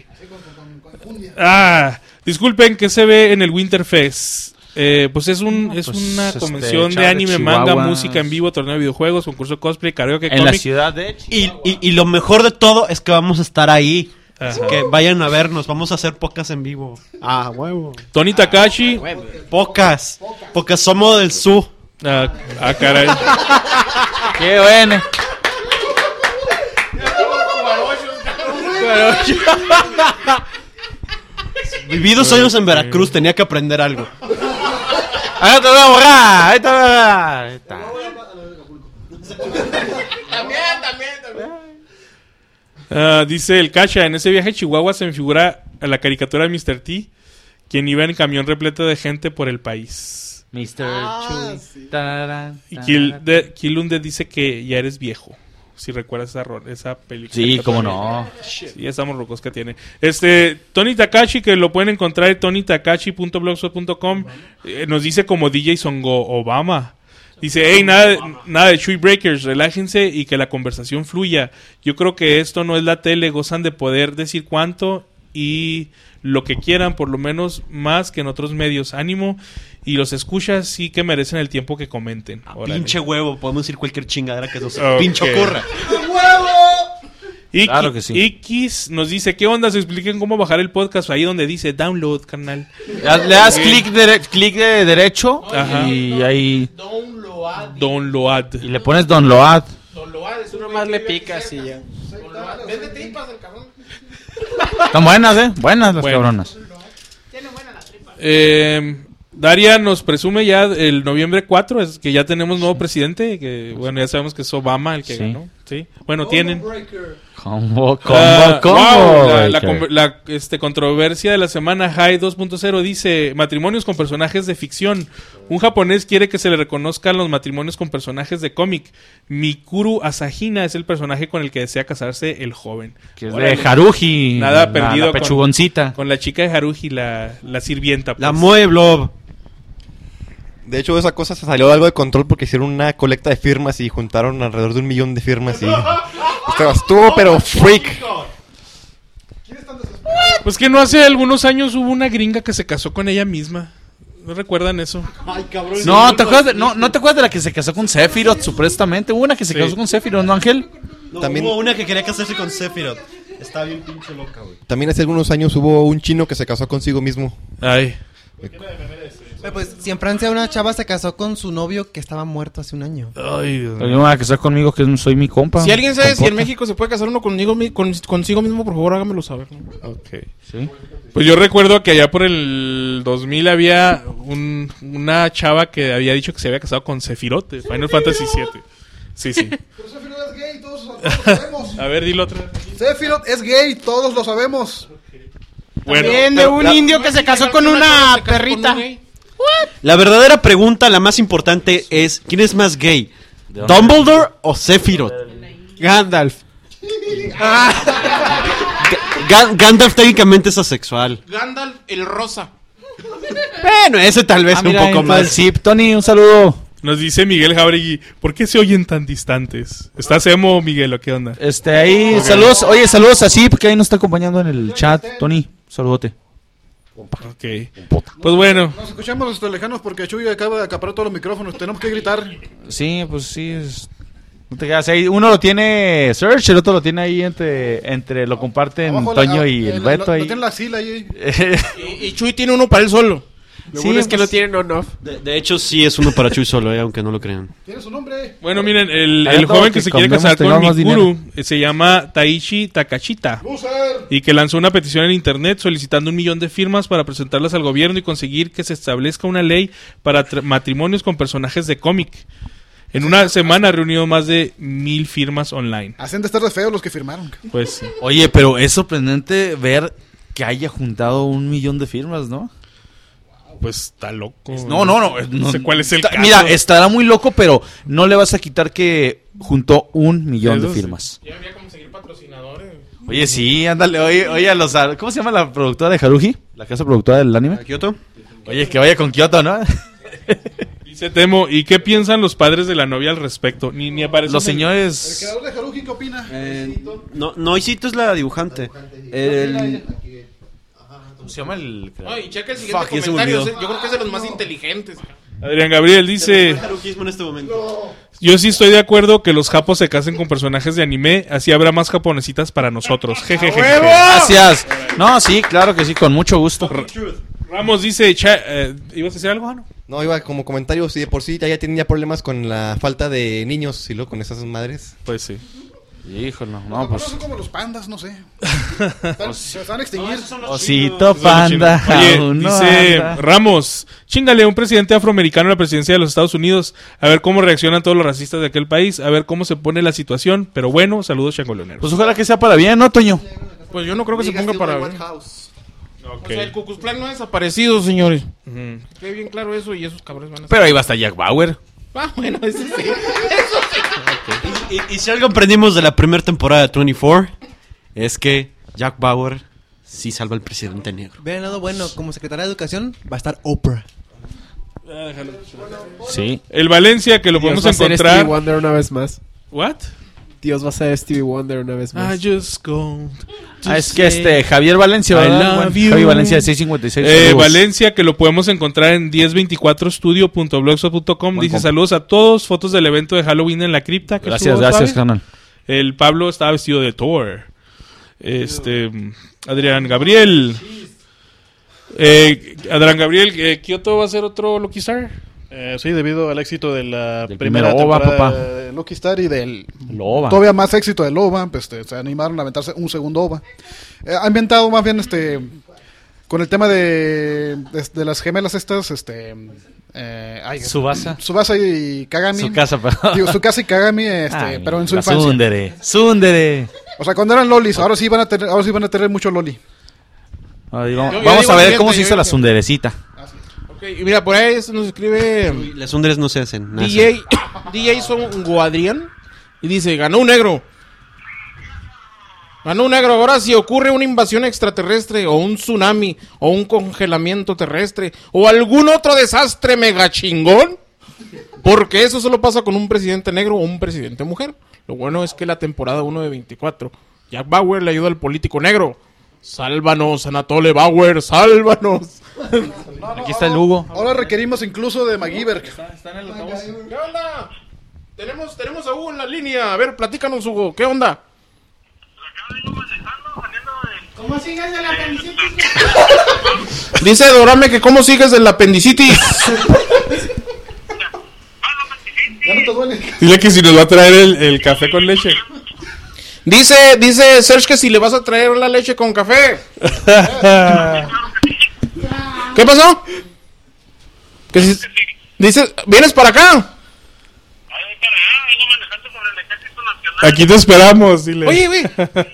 Speaker 5: Disculpen, ¿qué se ve en el Winterfest? Pues es una convención de anime, manga, música en vivo, torneo de videojuegos, concurso cosplay, karaoke,
Speaker 4: en la ciudad de Chihuahua.
Speaker 10: Y lo mejor de todo es que vamos a estar ahí. Así que vayan a vernos, vamos a hacer podcast en vivo. Ah, huevo.
Speaker 5: Tony Takashi.
Speaker 10: Pocas, porque somos del sur.
Speaker 5: Caray.
Speaker 4: Qué bueno.
Speaker 10: Viví 2 años en Veracruz, tenía que aprender algo.
Speaker 4: Ahí te voy a borrar. Ahí está.
Speaker 5: Dice el Kasha: en ese viaje a Chihuahua se me figura a la caricatura de Mr. T, quien iba en camión repleto de gente por el país.
Speaker 4: Mr. Chuy.
Speaker 5: Y Kilunde dice que ya eres viejo. si recuerdas esa película.
Speaker 4: Sí, cómo no.
Speaker 5: Sí, ya estamos locos que tiene. Tony Takashi, que lo pueden encontrar en tonytakashi.blogspot.com, nos dice como DJ Songo Obama. Dice, hey, nada de Chewy Breakers, relájense y que la conversación fluya. Yo creo que esto no es la tele, gozan de poder decir cuánto y lo que quieran, por lo menos más que en otros medios. Ánimo, y los escuchas sí que merecen el tiempo que comenten.
Speaker 10: Pinche huevo, podemos decir cualquier chingadera que nos
Speaker 5: Okay.
Speaker 10: pinche ocurra.
Speaker 4: Claro que sí.
Speaker 5: X nos dice, ¿qué onda? Se expliquen cómo bajar el podcast ahí donde dice download, carnal.
Speaker 4: Le das clic de derecho.
Speaker 5: Ajá.
Speaker 4: Y ahí
Speaker 5: Download.
Speaker 4: y le pones download.
Speaker 8: Tú nomás le picas y ya. Vende tripas el cabrón.
Speaker 4: Están buenas, buenas las
Speaker 5: Bueno.
Speaker 4: cabronas.
Speaker 5: Daria nos presume ya el noviembre 4 es que ya tenemos nuevo presidente, que bueno, ya sabemos que es Obama el que
Speaker 4: Sí.
Speaker 5: ganó, ¿sí? Bueno, tienen
Speaker 4: Combo,
Speaker 5: wow,
Speaker 4: breaker.
Speaker 5: la controversia de la semana. High 2.0 dice, matrimonios con personajes de ficción. Un japonés quiere que se le reconozcan los matrimonios con personajes de cómic. Mikuru Asahina es el personaje con el que desea casarse el joven.
Speaker 4: Que es
Speaker 5: Órale.
Speaker 4: de Haruhi.
Speaker 5: Nada perdido
Speaker 4: La pechugoncita.
Speaker 5: con la chica de Haruhi, la sirvienta.
Speaker 10: La
Speaker 5: pues.
Speaker 10: mueblo.
Speaker 12: De hecho, esa cosa se salió algo de control porque hicieron una colecta de firmas y juntaron alrededor de 1 millón de firmas y... estuvo pero freak.
Speaker 5: Pues que no hace algunos años hubo una gringa que se casó con ella misma. ¿No recuerdan eso?
Speaker 7: Ay, cabrón.
Speaker 4: No, ¿te acuerdas no te acuerdas de la que se casó con Sephiroth, supuestamente? Hubo una que se casó con Sephiroth, ¿no, Ángel?
Speaker 10: No,
Speaker 12: También-
Speaker 10: hubo una que quería casarse con Sephiroth. Está bien pinche loca, güey.
Speaker 12: También hace algunos años hubo un chino que se casó consigo mismo.
Speaker 5: Ay.
Speaker 11: Pues si en Francia una chava se casó con su novio que estaba muerto hace un año.
Speaker 5: Ay, Dios
Speaker 4: Alguien va a casar conmigo que soy mi compa.
Speaker 8: Si alguien sabe si en
Speaker 4: Compota.
Speaker 8: México se puede casar uno consigo mismo, por favor, hágamelo saber.
Speaker 5: Ok.
Speaker 4: Sí.
Speaker 5: Pues yo recuerdo que allá por el 2000 había una chava que había dicho que se había casado con Sephiroth de Final Fantasy VII. Sí, sí.
Speaker 7: Pero Sephiroth es gay, todos lo sabemos.
Speaker 5: A ver, dilo otra vez.
Speaker 7: Sephiroth es gay, todos lo sabemos.
Speaker 5: Bueno,
Speaker 8: También de un indio que se casó con una perrita.
Speaker 10: La verdadera pregunta, la más importante, es ¿quién es más gay? ¿Dumbledore o Sephiroth?
Speaker 6: Gandalf.
Speaker 10: Gandalf técnicamente es asexual.
Speaker 8: Gandalf el rosa.
Speaker 10: Bueno, ese tal vez un
Speaker 4: Mira,
Speaker 10: poco
Speaker 4: ahí está el
Speaker 10: más.
Speaker 4: Zip. Tony, un saludo.
Speaker 5: nos dice Miguel Jauregui, ¿por qué se oyen tan distantes? ¿Estás emo, Miguel, o qué onda?
Speaker 4: Ahí, saludos, oye, saludos a Zip, que ahí nos está acompañando en el chat. Tony, saludote.
Speaker 5: Ok. Pues bueno.
Speaker 7: Nos escuchamos lejanos porque Chuy acaba de acaparar todos los micrófonos. Tenemos que gritar.
Speaker 4: Sí, pues sí. No te quedas ahí. Uno lo tiene Search, el otro lo tiene ahí entre lo comparten
Speaker 7: Abajo
Speaker 4: Toño y el Beto ahí.
Speaker 7: Lo tiene la sila ahí.
Speaker 8: Y Chuy tiene uno para él solo.
Speaker 6: Lo
Speaker 4: Sí,
Speaker 6: bueno es que
Speaker 4: pues,
Speaker 6: lo tienen on-off.
Speaker 10: De hecho, sí es uno para Chuy solo, aunque no lo crean.
Speaker 7: Tiene su nombre.
Speaker 5: Bueno, miren, el
Speaker 4: Ahí
Speaker 5: joven
Speaker 4: todo,
Speaker 5: que
Speaker 4: que
Speaker 5: se quiere
Speaker 4: cambiemos,
Speaker 5: casar con
Speaker 4: tengamos más
Speaker 5: Mikuru se llama Taishi Takashita. Y que lanzó una petición en internet solicitando 1 millón de firmas para presentarlas al gobierno y conseguir que se establezca una ley para matrimonios con personajes de cómic. En una semana ha reunido más de 1,000 firmas online.
Speaker 7: Hacen de estar de feos los que firmaron.
Speaker 5: Pues sí.
Speaker 4: Oye, pero es sorprendente ver que haya juntado 1 millón de firmas, ¿no?
Speaker 5: Pues está loco.
Speaker 4: No
Speaker 5: sé cuál es el caso.
Speaker 4: Mira, estará muy loco, pero no le vas a quitar que juntó 1 millón de
Speaker 5: Eso sí.
Speaker 4: firmas.
Speaker 8: Ya había conseguir patrocinadores.
Speaker 4: Oye, sí, ándale, oye a los... ¿Cómo se llama la productora de Haruhi? La casa productora del anime.
Speaker 10: ¿Kyoto?
Speaker 4: Oye, que vaya con Kyoto, ¿no?
Speaker 5: Dice Temo, ¿y qué piensan los padres de la novia al respecto? Ni aparecen.
Speaker 4: Los
Speaker 7: El
Speaker 4: señores...
Speaker 7: creador de Haruhi, ¿qué opina?
Speaker 10: Noisito es la dibujante.
Speaker 4: ¿Cómo se llama el...?
Speaker 8: Ay, checa el siguiente
Speaker 10: Fuck, ya se me
Speaker 8: comentario.
Speaker 10: olvidó.
Speaker 8: Yo creo que es de los más inteligentes.
Speaker 5: Adrián Gabriel dice...
Speaker 10: Harujismo en este momento.
Speaker 5: Yo sí estoy de acuerdo que los japos se casen con personajes de anime, así habrá más japonesitas para nosotros. Jejeje.
Speaker 4: Gracias. No, sí, claro que sí, con mucho gusto.
Speaker 5: Ramos dice, ¿ibas a decir algo, Ano?
Speaker 12: No, iba como comentario, si de por sí ya tienen problemas con la falta de niños y luego con esas madres.
Speaker 5: Pues sí.
Speaker 4: Híjole,
Speaker 7: No,
Speaker 4: no, pues...
Speaker 7: son como los pandas, no sé. Se van a extinguir.
Speaker 4: Osito panda,
Speaker 5: Oye,
Speaker 4: aún no
Speaker 5: dice
Speaker 4: anda.
Speaker 5: Ramos, chingale, un presidente afroamericano a la presidencia de los Estados Unidos, a ver cómo reaccionan todos los racistas de aquel país, a ver cómo se pone la situación, pero bueno, saludos changoleoneros.
Speaker 4: Pues ojalá que sea para bien, ¿no, Toño?
Speaker 8: Pues yo no creo que se ponga para ver.
Speaker 5: Ok.
Speaker 8: O sea, el Ku Klux Klan no ha desaparecido, señores.
Speaker 5: Ujú.
Speaker 8: Qué bien claro eso y esos cabrones van a...
Speaker 4: Pero ahí va a estar Jack Bauer.
Speaker 8: Ah, bueno, eso sí.
Speaker 10: Y si algo aprendimos de la primera temporada de 24 es que Jack Bauer sí salva al presidente negro.
Speaker 11: Vean lado bueno, como secretaria de Educación va a estar Oprah.
Speaker 4: Sí.
Speaker 5: El Valencia, que lo
Speaker 6: Dios
Speaker 5: podemos
Speaker 6: va a ser
Speaker 5: encontrar.
Speaker 6: Stevie Wonder una vez más.
Speaker 5: ¿What?
Speaker 6: Dios va a ser Stevie Wonder una vez más.
Speaker 5: I just go to
Speaker 4: Es que Javier Valencia,
Speaker 5: I
Speaker 4: ¿verdad?
Speaker 5: love you.
Speaker 4: Javi Valencia de 656. saludos.
Speaker 5: Valencia, que lo podemos encontrar en 1024studio.blogspot.com. Dice
Speaker 4: compa.
Speaker 5: saludos a todos, fotos del evento de Halloween en la cripta. que
Speaker 4: Gracias,
Speaker 5: estuvo
Speaker 4: gracias,
Speaker 5: suave.
Speaker 4: carnal.
Speaker 5: El Pablo estaba vestido de Thor. Adrián Gabriel. Adrián Gabriel, ¿Kyoto va a ser otro Lucky Star?
Speaker 7: Sí, debido al éxito de la
Speaker 4: Del
Speaker 7: primera
Speaker 4: primer OVA,
Speaker 7: temporada
Speaker 4: papá.
Speaker 7: de Lucky Star y del
Speaker 4: OVA.
Speaker 7: todavía más éxito del OVA, pues se animaron a aventarse un segundo OVA. Ha inventado más bien con el tema de las gemelas estas, Tsubasa y Kagami.
Speaker 4: Su casa, perdón.
Speaker 7: Digo, Tsukasa y Kagami,
Speaker 4: Ay,
Speaker 7: pero en su
Speaker 4: la
Speaker 7: infancia.
Speaker 4: Tsundere.
Speaker 7: O sea, cuando eran lolis, ahora sí van a tener mucho loli.
Speaker 4: Ay,
Speaker 8: Yo
Speaker 4: vamos
Speaker 8: digo
Speaker 4: a ver
Speaker 8: siguiente,
Speaker 4: cómo se
Speaker 8: yo
Speaker 4: hizo la
Speaker 8: digo-
Speaker 4: sunderecita.
Speaker 8: Ok, y mira, por ahí nos escribe
Speaker 10: Las sunderes no se hacen. nacen.
Speaker 8: DJ Son Guadrián y dice, ganó un negro. Ganó un negro. Ahora si ocurre una invasión extraterrestre o un tsunami o un congelamiento terrestre o algún otro desastre mega chingón, porque eso solo pasa con un presidente negro o un presidente mujer. Lo bueno es que la temporada 1 de 24, Jack Bauer le ayuda al político negro. Sálvanos, Anatole Bauer, sálvanos.
Speaker 4: Aquí está el Hugo.
Speaker 7: Ahora requerimos incluso de MacGyver.
Speaker 8: ¿Qué onda? Tenemos a Hugo en la línea. A ver, platícanos, Hugo. ¿Qué onda?
Speaker 9: ¿Cómo sigues de la apendicitis?
Speaker 8: Dice Dorame que cómo sigues del apendicitis.
Speaker 7: Ya no te duele.
Speaker 5: Dile que si nos va a traer el café con leche.
Speaker 8: Dice Serge que si le vas a traer la leche con café. ¿Qué pasó? Que si, dice, ¿vienes para acá?
Speaker 5: Aquí te esperamos, dile.
Speaker 8: Oye, güey.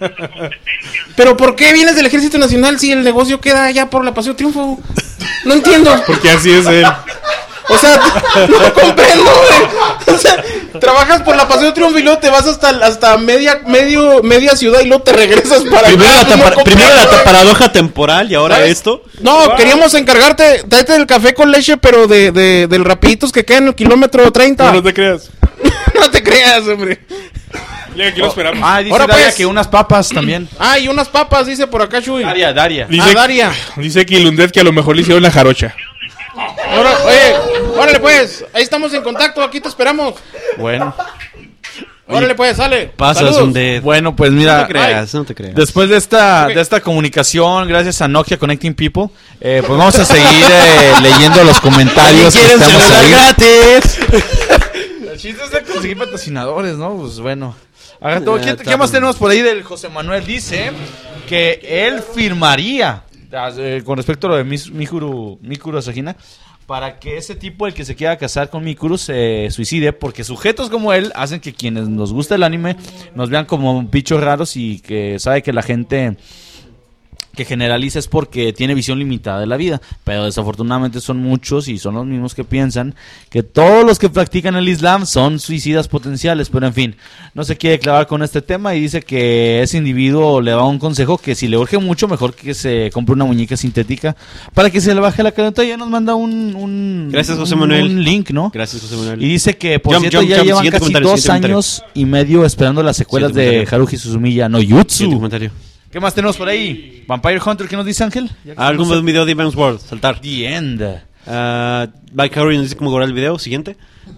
Speaker 8: ¿Pero por qué vienes del Ejército Nacional si el negocio queda allá por la Paseo Triunfo? No entiendo.
Speaker 5: Porque así es él.
Speaker 8: O sea, no comprendo, güey. O sea, trabajas por la Paseo Triunfo y luego te vas hasta media ciudad y luego te regresas para
Speaker 10: Primero
Speaker 8: acá. No comprendo, güey.
Speaker 10: paradoja temporal y ahora
Speaker 8: ¿Sabes?
Speaker 10: esto.
Speaker 8: No, queríamos encargarte, tráete el café con leche, pero del rapiditos que queda en el kilómetro 30.
Speaker 5: No te creas.
Speaker 8: No te creas, hombre.
Speaker 5: Dile que aquí lo esperamos.
Speaker 4: Ah, dice
Speaker 8: Ahora,
Speaker 4: Daria
Speaker 8: pues.
Speaker 4: que unas papas también.
Speaker 8: Ah, y unas papas, dice por acá, Chuy.
Speaker 4: Daria.
Speaker 8: Daria.
Speaker 5: Dice Kilundet que a lo mejor le hicieron la jarocha.
Speaker 8: Ahora, oye, órale pues, ahí estamos en contacto, aquí te esperamos.
Speaker 4: Bueno.
Speaker 8: Órale pues, sale.
Speaker 10: Pasas
Speaker 8: Saludos.
Speaker 10: un dedo.
Speaker 4: Bueno, pues mira.
Speaker 10: No te creas, no te creas.
Speaker 4: Después de esta comunicación, gracias a Nokia Connecting People, pues vamos a seguir leyendo los comentarios que
Speaker 10: ¿Quieren
Speaker 4: estamos
Speaker 10: celular
Speaker 4: ahí.
Speaker 10: gratis?
Speaker 4: El chiste es de conseguir patrocinadores, ¿no? Pues bueno. Haga todo. ¿Qué más tenemos por ahí del José Manuel? Dice que él firmaría con respecto a lo de Mikuru Asahina para que ese tipo, el que se quiera casar con Mikuru, se suicide, porque sujetos como él hacen que quienes nos gusta el anime nos vean como bichos raros y que sabe que la gente que generaliza es porque tiene visión limitada de la vida, pero desafortunadamente son muchos y son los mismos que piensan que todos los que practican el Islam son suicidas potenciales, pero en fin, no se quiere clavar con este tema y dice que ese individuo le da un consejo que si le urge mucho, mejor que se compre una muñeca sintética para que se le baje la calentura. Ya nos manda
Speaker 10: Gracias, José Manuel.
Speaker 4: un link, ¿no?
Speaker 10: Gracias, José Manuel.
Speaker 4: Y dice que, por
Speaker 10: Jump,
Speaker 4: cierto,
Speaker 10: jump,
Speaker 4: ya
Speaker 10: jump.
Speaker 4: llevan
Speaker 10: Siguiente
Speaker 4: casi
Speaker 10: comentario,
Speaker 4: 2
Speaker 10: siguiente
Speaker 4: años y medio esperando las secuelas
Speaker 10: Siguiente
Speaker 4: de
Speaker 10: comentario.
Speaker 4: Haruhi Suzumiya no
Speaker 10: Siguiente
Speaker 4: Jutsu.
Speaker 10: comentario.
Speaker 4: ¿Qué más tenemos por ahí? Vampire Hunter, ¿qué nos dice Ángel?
Speaker 10: Algún buen video de Evans World, saltar.
Speaker 4: The End.
Speaker 10: Mike Harry nos dice cómo grabar el video, siguiente.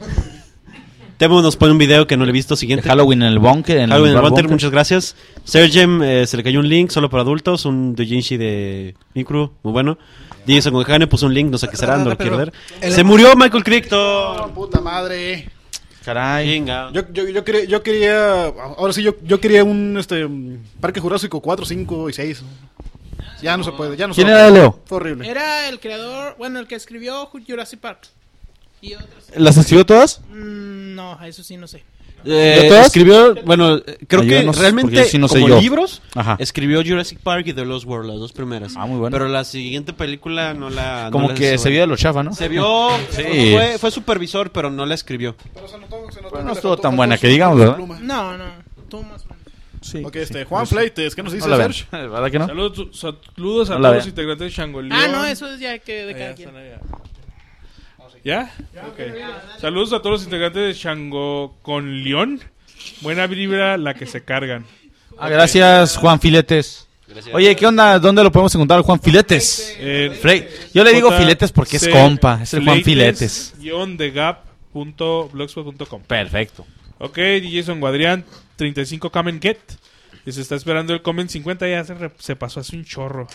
Speaker 10: Temo nos pone un video que no le he visto, siguiente.
Speaker 4: Halloween en el bunker.
Speaker 10: Halloween en el bunker, muchas gracias. Sergem, se le cayó un link solo para adultos, un doujinshi de Mikuru, muy bueno. DJ Songojane puso un link, no sé qué será, no lo quiero ver. Se murió Michael Crichton.
Speaker 7: Puta madre.
Speaker 4: Caray.
Speaker 10: Venga.
Speaker 7: Yo quería, ahora sí, yo quería un Parque Jurásico 4, 5 y 6. Ya no se puede, ya no se
Speaker 4: ¿Quién
Speaker 7: puede.
Speaker 4: era Leo?
Speaker 7: Fue horrible.
Speaker 13: Era el creador, bueno, el que escribió Jurassic Park. Y otros.
Speaker 4: ¿Las escribió todas?
Speaker 13: No, eso sí no sé.
Speaker 10: Escribió, bueno, creo
Speaker 4: Ayúdanos,
Speaker 10: que realmente
Speaker 4: porque sí no sé
Speaker 10: como
Speaker 4: yo.
Speaker 10: libros,
Speaker 4: Ajá.
Speaker 10: escribió Jurassic Park y The Lost World, las dos primeras.
Speaker 4: Ah, muy bueno.
Speaker 10: Pero la siguiente película no la...
Speaker 4: Como
Speaker 10: no la
Speaker 4: que
Speaker 10: hizo,
Speaker 4: se vio de lo chafa, ¿no?
Speaker 10: Se vio,
Speaker 4: Sí.
Speaker 10: fue supervisor, pero no la escribió.
Speaker 4: Pero no estuvo tan buena que digamos, ¿verdad?
Speaker 13: No, tú más.
Speaker 4: Sí.
Speaker 7: Ok, Juan Fleites, ¿qué nos dice
Speaker 4: No la vean.
Speaker 7: Serge?
Speaker 4: ¿Verdad que no?
Speaker 5: Saludos a
Speaker 4: No
Speaker 5: todos
Speaker 4: la
Speaker 5: los
Speaker 4: vean.
Speaker 5: integrantes de Shangolión.
Speaker 13: Ah, no, eso es ya que de cada quien.
Speaker 5: ¿Ya? Ok. Saludos a todos los integrantes de Shango con León. Buena vibra la que se cargan.
Speaker 4: Gracias, Juan Filetes.
Speaker 10: Gracias.
Speaker 4: Oye, ¿qué onda? ¿Dónde lo podemos encontrar, Juan Filetes? Yo le digo Filetes porque es compa. Es el Juan Filetes.
Speaker 5: _thegap.blogspot.com.
Speaker 4: Perfecto.
Speaker 5: Ok, DJ Son Guadrián, 35 Kamen Get. Y se está esperando el Comment 50, ya se pasó hace un chorro.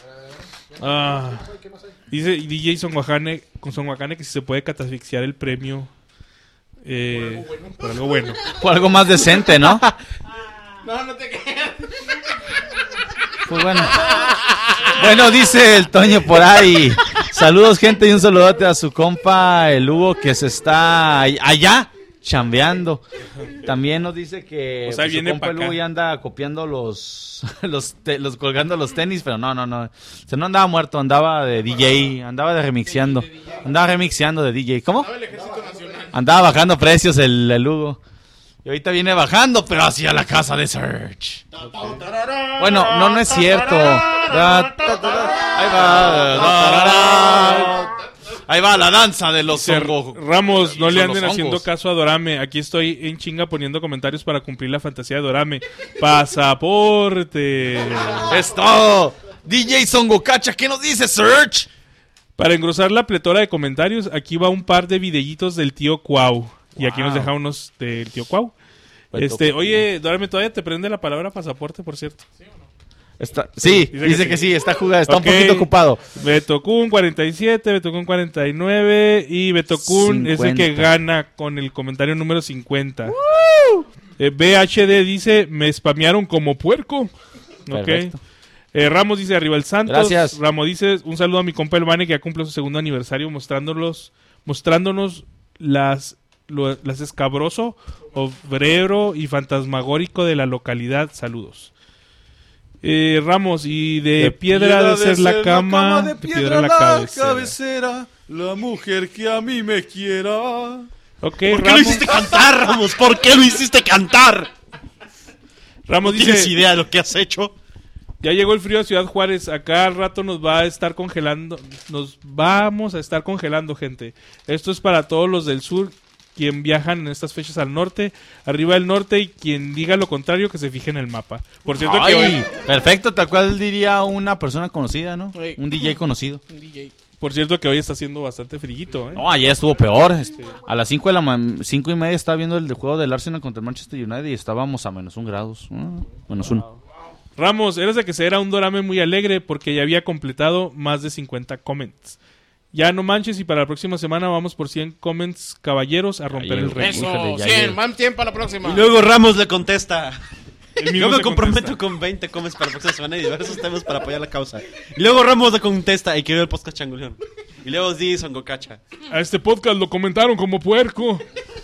Speaker 5: Dice DJ Son Guajane que si se puede catafixiar el premio por algo bueno.
Speaker 4: Por algo más decente, ¿no?
Speaker 13: No te creas.
Speaker 4: Pues bueno. Bueno, dice el Toño por ahí. Saludos, gente, y un saludote a su compa, el Hugo, que se está allá chambeando. También nos dice que
Speaker 5: O sea,
Speaker 4: su
Speaker 5: viene
Speaker 4: compa
Speaker 5: pa'
Speaker 4: el Hugo
Speaker 5: acá.
Speaker 4: ya anda copiando los colgando los tenis, pero no. Se no andaba muerto, andaba de DJ, andaba de remixeando. Andaba remixeando de DJ. ¿Cómo? Andaba bajando precios el Hugo. Y ahorita viene bajando, pero hacia la casa de Serge. Bueno, no es cierto. Ahí va la danza de los
Speaker 5: Ramos, no le
Speaker 4: son
Speaker 5: anden
Speaker 4: los
Speaker 5: haciendo
Speaker 4: hongos.
Speaker 5: caso a Dorame. Aquí estoy en chinga poniendo comentarios para cumplir la fantasía de Dorame. Pasaporte.
Speaker 4: Es todo. DJ Songocacha, ¿qué nos dice, Serge?
Speaker 5: Para engrosar la pletora de comentarios, aquí va un par de videitos del tío Cuau. Y aquí nos
Speaker 4: Wow.
Speaker 5: deja unos del tío Cuau.
Speaker 4: Beto,
Speaker 5: Oye, Dorame, ¿todavía te prende la palabra pasaporte, por cierto?
Speaker 4: Sí, dice que sí, está jugando, está
Speaker 5: Ok.
Speaker 4: un poquito ocupado.
Speaker 5: Betokun 47, Betokun 49 y Betokun es el que
Speaker 4: 50.
Speaker 5: gana con el comentario número 50. BHD dice, me spamearon como puerco. Ok.
Speaker 4: Perfecto.
Speaker 5: Ramos dice, arriba el Santos.
Speaker 4: Gracias.
Speaker 5: Ramos dice, un saludo a mi compa el Vane que ya cumple su segundo aniversario mostrándonos las escabroso, obrero y fantasmagórico de la localidad. Saludos. Ramos, y de piedra de ser la cama, de piedra la cabecera.
Speaker 4: la mujer que a mí me quiera.
Speaker 5: Ok,
Speaker 10: ¿Por qué lo hiciste cantar, Ramos? ¿Por qué lo hiciste cantar?
Speaker 5: Ramos
Speaker 10: ¿No
Speaker 5: dice,
Speaker 10: tienes idea de lo que has hecho?
Speaker 5: ya llegó el frío a Ciudad Juárez, acá al rato nos va a estar congelando, nos vamos a estar congelando, gente. Esto es para todos los del sur, quien viajan en estas fechas al norte, arriba del norte, y quien diga lo contrario que se fije en el mapa. Por cierto que hoy,
Speaker 4: Perfecto, tal cual diría una persona conocida, ¿no?
Speaker 13: Ey.
Speaker 4: Un DJ conocido.
Speaker 5: por cierto que hoy está haciendo bastante frillito, ¿eh?
Speaker 4: No, ayer estuvo peor. A las 5:30 estaba viendo el juego del Arsenal contra el Manchester United y estábamos a -1 grados. -1.
Speaker 5: Ramos, eres de que se era un dorame muy alegre porque ya había completado más de 50 comments. Ya no manches, y para la próxima semana vamos por 100 comments, caballeros, a romper el récord.
Speaker 13: Eso, 100, más tiempo a la próxima.
Speaker 10: Y luego Ramos le contesta.
Speaker 5: Él mismo
Speaker 10: Yo me
Speaker 5: se
Speaker 10: comprometo
Speaker 5: contesta.
Speaker 10: con 20 comments para la próxima semana y diversos temas para apoyar la causa. Y luego Ramos le contesta y quiero el podcast Changoleón. Y luego dice Songocacha.
Speaker 5: A este podcast lo comentaron como puerco.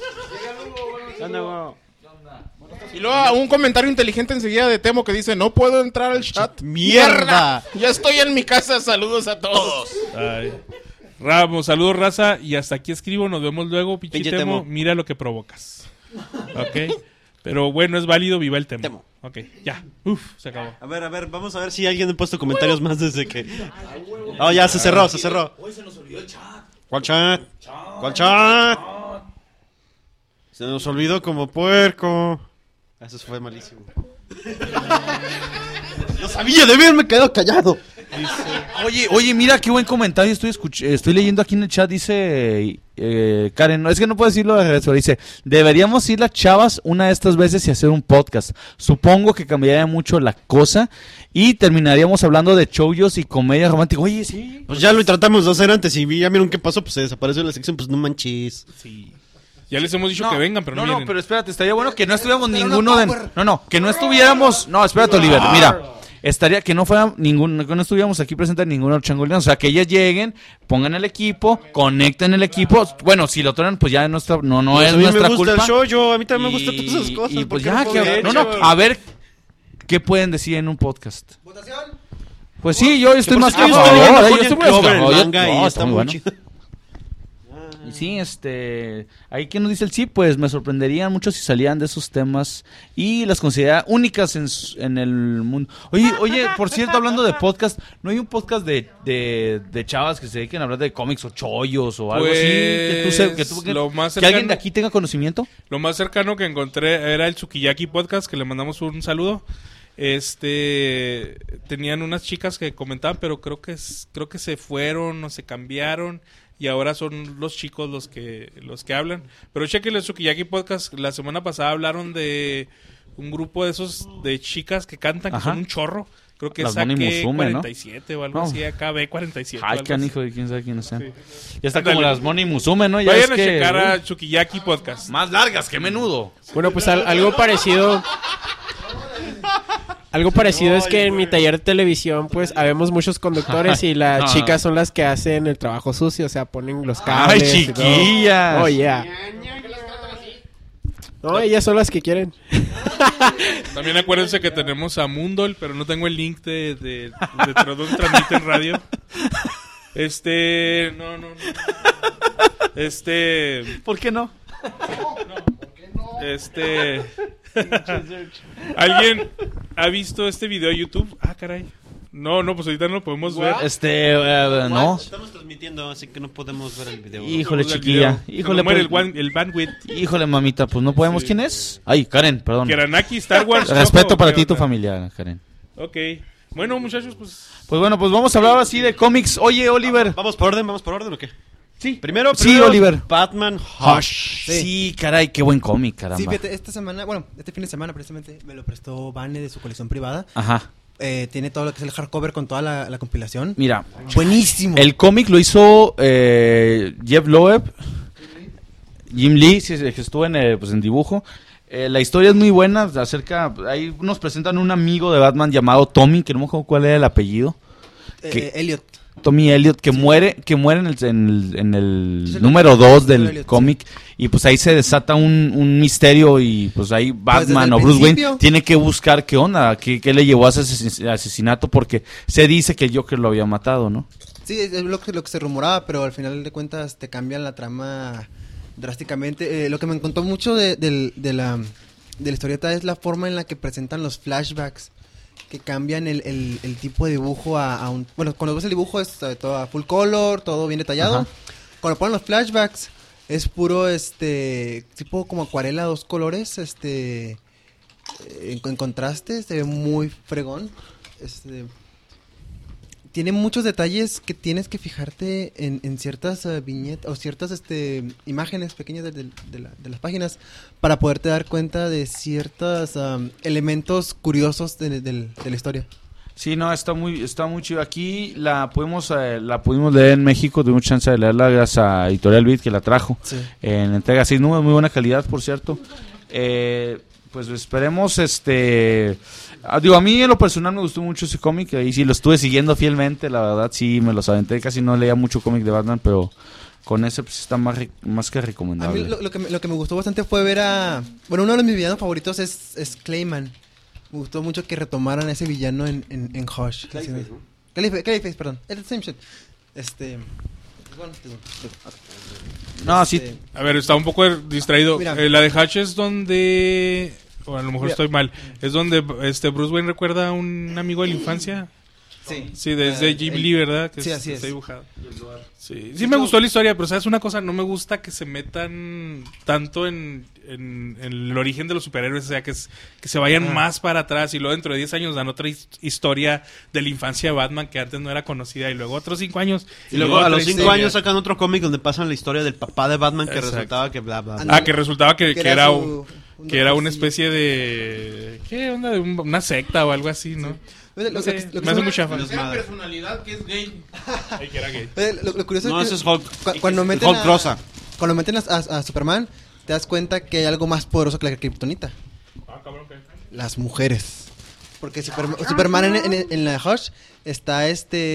Speaker 8: Y luego un comentario inteligente enseguida de Temo que dice, no puedo entrar al chat.
Speaker 10: ¡Mierda!
Speaker 8: Ya estoy en mi casa, saludos a todos.
Speaker 5: Ay. Ramos, saludos, raza, y hasta aquí escribo, nos vemos luego,
Speaker 10: Pinche
Speaker 5: pinche Temo,
Speaker 10: Temo.
Speaker 5: mira lo que provocas. Ok, pero bueno, es válido, viva el Temo.
Speaker 10: Temo.
Speaker 5: Ok, ya, se acabó.
Speaker 10: A ver, vamos a ver si alguien ha puesto comentarios más desde que... Oh, ya, se cerró.
Speaker 4: Hoy se nos olvidó el chat.
Speaker 10: ¿Cuál chat? ¿Cuál chat? Se nos olvidó como puerco. Eso fue malísimo. Lo sabía, debí haberme quedado callado.
Speaker 4: Oye, mira qué buen comentario estoy leyendo aquí en el chat. Dice Karen, no, es que no puedo decirlo de regreso, pero dice, deberíamos ir las chavas una de estas veces y hacer un podcast. Supongo que cambiaría mucho la cosa y terminaríamos hablando de chouyos y comedia romántica. Oye, sí.
Speaker 10: Pues ya lo tratamos de hacer antes y ya vieron qué pasó, pues se desapareció la sección, pues no manches.
Speaker 5: Sí. Ya les hemos dicho que vengan, pero no, vienen.
Speaker 4: pero espérate, estaría bueno que no estuviéramos ninguno de... No, que no estuviéramos... No, espérate, Oliver, mira. estaría que no fuera que no estuviéramos aquí presentes ninguno changoleano, o sea, que ellas lleguen, pongan el equipo, conecten el equipo, bueno, si lo toman pues ya no
Speaker 10: Pues
Speaker 4: es
Speaker 10: a mí
Speaker 4: nuestra
Speaker 10: me gusta
Speaker 4: culpa.
Speaker 10: el show, a mí también me gustan todas esas cosas.
Speaker 4: Y
Speaker 10: ¿por
Speaker 4: pues
Speaker 10: qué
Speaker 4: ya,
Speaker 10: puedo ver?
Speaker 4: a ver qué pueden decir en un podcast. Pues sí, yo estoy más que a
Speaker 10: yo
Speaker 4: favor,
Speaker 10: estoy
Speaker 4: yo
Speaker 10: viendo
Speaker 4: estoy muy
Speaker 10: Clover,
Speaker 4: a
Speaker 10: el
Speaker 4: favor,
Speaker 10: manga, y
Speaker 4: no,
Speaker 10: está muy
Speaker 4: bueno.
Speaker 10: chido.
Speaker 4: Y sí, ahí que nos dice el sí, pues me sorprenderían mucho si salían de esos temas y las considera únicas en el mundo. Oye, por cierto, hablando de podcast, ¿no hay un podcast de chavas que se dediquen a hablar de cómics o chollos o algo así?
Speaker 5: Lo más
Speaker 4: que alguien de aquí tenga conocimiento.
Speaker 5: Lo más cercano que encontré era el Tsukiyaki Podcast, que le mandamos un saludo. Tenían unas chicas que comentaban, pero creo que se fueron o se cambiaron y ahora son los chicos los que hablan. Pero chequen el Tsukiyaki Podcast. La semana pasada hablaron de un grupo de esos de chicas que cantan, que son un chorro. Creo que es AK-47 o algo así, AKB-47.
Speaker 4: Ay, canijo, de quién sabe quiénes sean.
Speaker 5: Sí.
Speaker 4: Ya está como las Moni Musume, ¿no? Ya
Speaker 5: Vayan a
Speaker 4: es que,
Speaker 5: checar a Tsukiyaki Podcast.
Speaker 4: Más largas que menudo.
Speaker 6: Bueno, pues algo parecido. Algo parecido es que en mi taller de televisión, pues, habemos muchos conductores y las chicas son las que hacen el trabajo sucio, o sea, ponen los cables.
Speaker 4: ¡Ay, chiquillas!
Speaker 6: Oh, yeah. No, ellas son las que quieren.
Speaker 5: También acuérdense que tenemos a Mundol, pero no tengo el link de donde transmite en radio.
Speaker 4: ¿Por qué no?
Speaker 5: ¿Alguien ha visto este video de YouTube? Ah, caray. No, pues ahorita no lo podemos ver.
Speaker 4: No.
Speaker 10: Estamos transmitiendo, así que no podemos ver el video.
Speaker 4: Híjole, chiquilla. Híjole,
Speaker 5: el bandwidth.
Speaker 4: Híjole, mamita, pues no podemos.
Speaker 5: Sí.
Speaker 4: ¿Quién es? Ay, Karen, perdón.
Speaker 5: Keranaki, Star Wars.
Speaker 4: Respeto para ti y tu
Speaker 5: onda?
Speaker 4: familia, Karen.
Speaker 5: Ok. Bueno, muchachos, pues...
Speaker 4: Pues bueno, pues vamos a hablar así de cómics. Oye, Oliver.
Speaker 10: ¿Vamos por orden o qué?
Speaker 4: Sí.
Speaker 10: Primero,
Speaker 4: Oliver.
Speaker 10: Batman Hush.
Speaker 4: Sí, caray, qué buen cómic, caramba.
Speaker 11: Sí, fíjate, este fin de semana precisamente me lo prestó Vane de su colección privada.
Speaker 4: Ajá.
Speaker 11: Tiene todo lo que es el hardcover con toda la compilación.
Speaker 4: Mira,
Speaker 11: buenísimo.
Speaker 4: El cómic lo hizo Jeff Loeb, Jim Lee, que estuvo en dibujo. La historia es muy buena. Ahí nos presentan un amigo de Batman llamado Tommy, que no me acuerdo cuál era el apellido.
Speaker 11: Elliot.
Speaker 4: Tommy Elliot, que muere en el número 2 del
Speaker 11: Elliot,
Speaker 4: cómic, y pues ahí se desata un misterio, y pues ahí Batman o Bruce Wayne tiene que buscar qué onda, qué le llevó a ese asesinato, porque se dice que el Joker lo había matado, ¿no?
Speaker 11: Sí, es lo que se rumoraba, pero al final de cuentas te cambian la trama drásticamente. Lo que me encantó mucho de la historieta es la forma en la que presentan los flashbacks, que cambian el tipo de dibujo a un... Bueno, cuando ves el dibujo es todo a full color, todo bien detallado. Ajá. Cuando ponen los flashbacks es puro tipo como acuarela, 2 colores, en contraste, se ve muy fregón. Tiene muchos detalles que tienes que fijarte en ciertas viñetas o ciertas imágenes pequeñas de las páginas para poderte dar cuenta de ciertos elementos curiosos de la historia.
Speaker 4: Sí, no, está muy chido. Aquí la pudimos leer en México, tuvimos chance de leerla gracias a Editorial Beat, que la trajo. Sí. En entrega 6 números, muy buena calidad, por cierto. Pues esperemos, a mí en lo personal me gustó mucho ese cómic, ahí sí lo estuve siguiendo fielmente, la verdad sí me los aventé, casi no leía mucho cómic de Batman, pero con ese pues está más que recomendable.
Speaker 11: A mí lo que me gustó bastante fue ver uno de mis villanos favoritos es Clayman. Me gustó mucho que retomaran a ese villano en Hush. Clayface, perdón. Es el same shit.
Speaker 4: No, sí.
Speaker 5: A ver, está un poco distraído. La de Hush es donde... O a lo mejor estoy mal. Es donde Bruce Wayne recuerda a un amigo de la infancia. Sí, desde Jim Lee, ¿verdad? Que
Speaker 11: sí, así
Speaker 5: está
Speaker 11: es.
Speaker 5: Dibujado. Sí me gustó la historia, pero ¿sabes una cosa? No me gusta que se metan tanto en el origen de los superhéroes, o sea, que se vayan más para atrás y luego dentro de 10 años dan otra historia de la infancia de Batman que antes no era conocida y luego otros 5 años.
Speaker 10: Y luego a los 5 años sacan otro cómic donde pasan la historia del papá de Batman que resultaba que bla, bla, bla.
Speaker 5: Que resultaba que era una especie de... ¿Qué onda? De una secta o algo así, ¿no?
Speaker 11: Sí.
Speaker 5: Me hace mucha fan.
Speaker 13: Una personalidad que es gay.
Speaker 5: Que era gay.
Speaker 11: Lo curioso
Speaker 10: no,
Speaker 11: es que
Speaker 10: ese es Hulk.
Speaker 11: Cuando meten
Speaker 10: Hulk Rosa.
Speaker 11: Cuando meten a Superman, te das cuenta que hay algo más poderoso que la kriptonita.
Speaker 5: Cabrón, ¿qué?
Speaker 11: Las mujeres. Porque Superman en la Hush está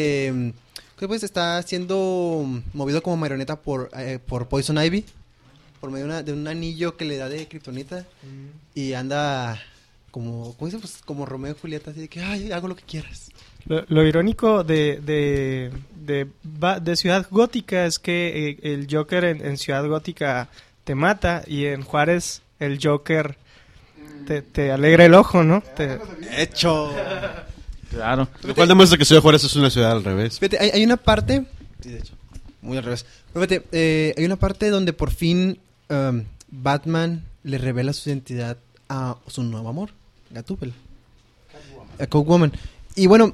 Speaker 11: pues está siendo movido como marioneta por Poison Ivy, por medio de un anillo que le da de kriptonita, y anda como, ¿cómo dice? Pues como Romeo y Julieta, así de que, ay, hago lo que quieras.
Speaker 14: Lo irónico de Ciudad Gótica es que el Joker en Ciudad Gótica te mata, y en Juárez el Joker te alegra el ojo, ¿no?
Speaker 11: ¡Hecho!
Speaker 4: Claro.
Speaker 10: Lo cual demuestra que Ciudad Juárez es una ciudad al revés.
Speaker 11: Fíjate, hay una parte... Sí, de hecho, muy al revés. Pero fíjate, hay una parte donde por fin Batman le revela su identidad a su nuevo amor, Gatúbela. A Catwoman. Y bueno,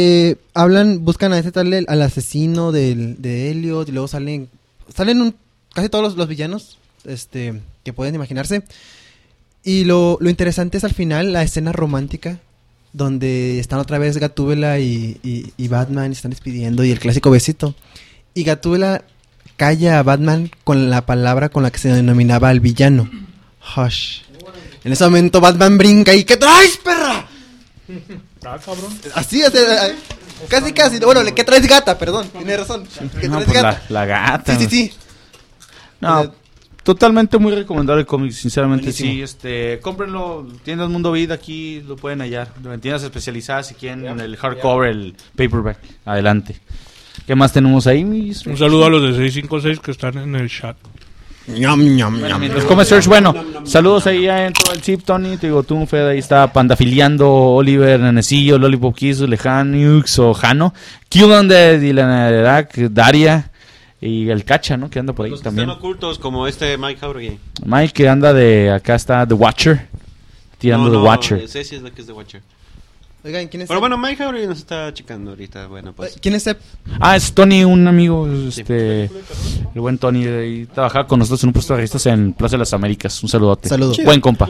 Speaker 11: buscan a al asesino de Elliot, y luego salen casi todos los villanos que pueden imaginarse. Y lo interesante es al final la escena romántica, donde están otra vez Gatúbela y Batman, y están despidiendo, y el clásico besito. Y Gatúbela calla a Batman con la palabra con la que se denominaba al villano, Hush. En ese momento Batman brinca y ¿qué traes, perra?
Speaker 8: Cabrón.
Speaker 11: Así es, casi. Bueno, ¿qué traes, gata? Perdón, tiene razón. ¿Qué traes,
Speaker 4: pues
Speaker 11: gata?
Speaker 4: La gata.
Speaker 11: Sí.
Speaker 4: No, totalmente muy recomendable el cómic, sinceramente.
Speaker 11: Buenísimo.
Speaker 4: Sí, cómprenlo, tiendas Mundo Vida, aquí lo pueden hallar. En tiendas especializadas, si quieren, en el hardcover, el paperback. Adelante. ¿Qué más tenemos ahí, mis?
Speaker 5: Un saludo a los de 656 que están en el chat.
Speaker 4: Mientras come Search, bueno, saludos ahí en todo el chip, Tony. Te digo, tú, Fed, ahí está pandafiliando, Oliver, Nenecillo, Lollipop Kiss, Lejanux o Jano, Kyudan de Dylan, Daria y el Cacha, ¿no? Que anda por ahí
Speaker 10: Los
Speaker 4: también.
Speaker 10: Están ocultos, como Mike Jauregui.
Speaker 4: Mike, que anda acá está The Watcher, tirando The Watcher.
Speaker 10: Ceci es la que es The Watcher.
Speaker 11: Oigan, ¿quién es
Speaker 10: Pero
Speaker 11: Sep?
Speaker 10: bueno, Mike Jauregui nos está checando ahorita. Bueno, pues.
Speaker 11: ¿Quién es Sep?
Speaker 4: Es Tony, un amigo, el buen Tony, ahí trabajaba con nosotros en un puesto de revistas en Plaza de las Américas. Un saludote.
Speaker 11: Saludos.
Speaker 4: Buen compa.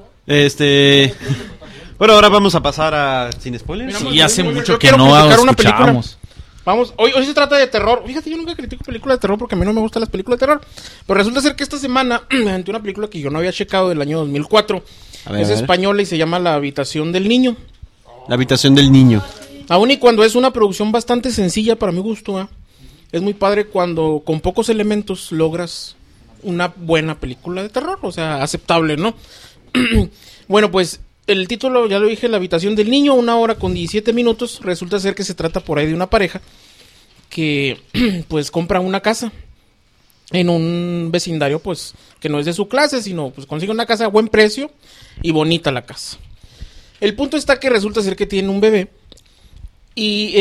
Speaker 10: Bueno, ahora vamos a pasar a Sin Spoilers.
Speaker 4: Sí, hace mucho
Speaker 8: Yo
Speaker 4: que
Speaker 8: quiero
Speaker 4: no
Speaker 8: criticar una
Speaker 4: escuchábamos.
Speaker 8: Vamos, hoy se trata de terror. Fíjate, yo nunca critico películas de terror porque a mí no me gustan las películas de terror. Pero resulta ser que esta semana me aventé una película que yo no había checado del año 2004. Es española y se llama La Habitación del Niño.
Speaker 10: La Habitación del Niño.
Speaker 8: Aún y cuando es una producción bastante sencilla para mi gusto, es muy padre cuando con pocos elementos logras una buena película de terror, o sea, aceptable, ¿no? Bueno, pues el título, ya lo dije, La Habitación del Niño, 1 hora con 17 minutos. Resulta ser que se trata por ahí de una pareja que pues compra una casa en un vecindario pues que no es de su clase, sino pues consigue una casa a buen precio y bonita la casa. El punto está que resulta ser que tiene un bebé y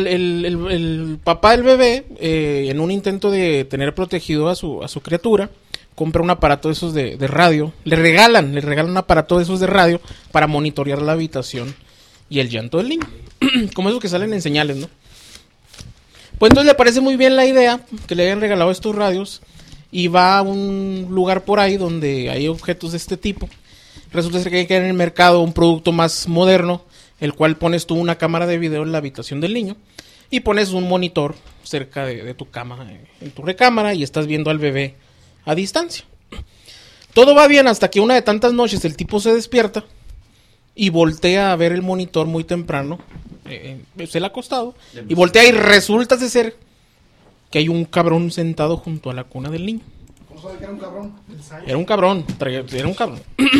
Speaker 8: el papá del bebé, en un intento de tener protegido a su criatura, compra un aparato de esos de radio. Le regalan un aparato de esos de radio para monitorear la habitación y el llanto del niño. Como esos que salen en señales, ¿no? Pues entonces le parece muy bien la idea que le hayan regalado estos radios y va a un lugar por ahí donde hay objetos de este tipo. Resulta ser que hay que en el mercado un producto más moderno, el cual pones tú una cámara de video en la habitación del niño y pones un monitor cerca de tu cama, en tu recámara, y estás viendo al bebé a distancia. Todo va bien hasta que una de tantas noches el tipo se despierta y voltea a ver el monitor muy temprano, se le ha acostado, y voltea y resulta de ser que hay un cabrón sentado junto a la cuna del niño.
Speaker 7: ¿Cómo sabe que era un cabrón?
Speaker 8: Era un cabrón, era un cabrón.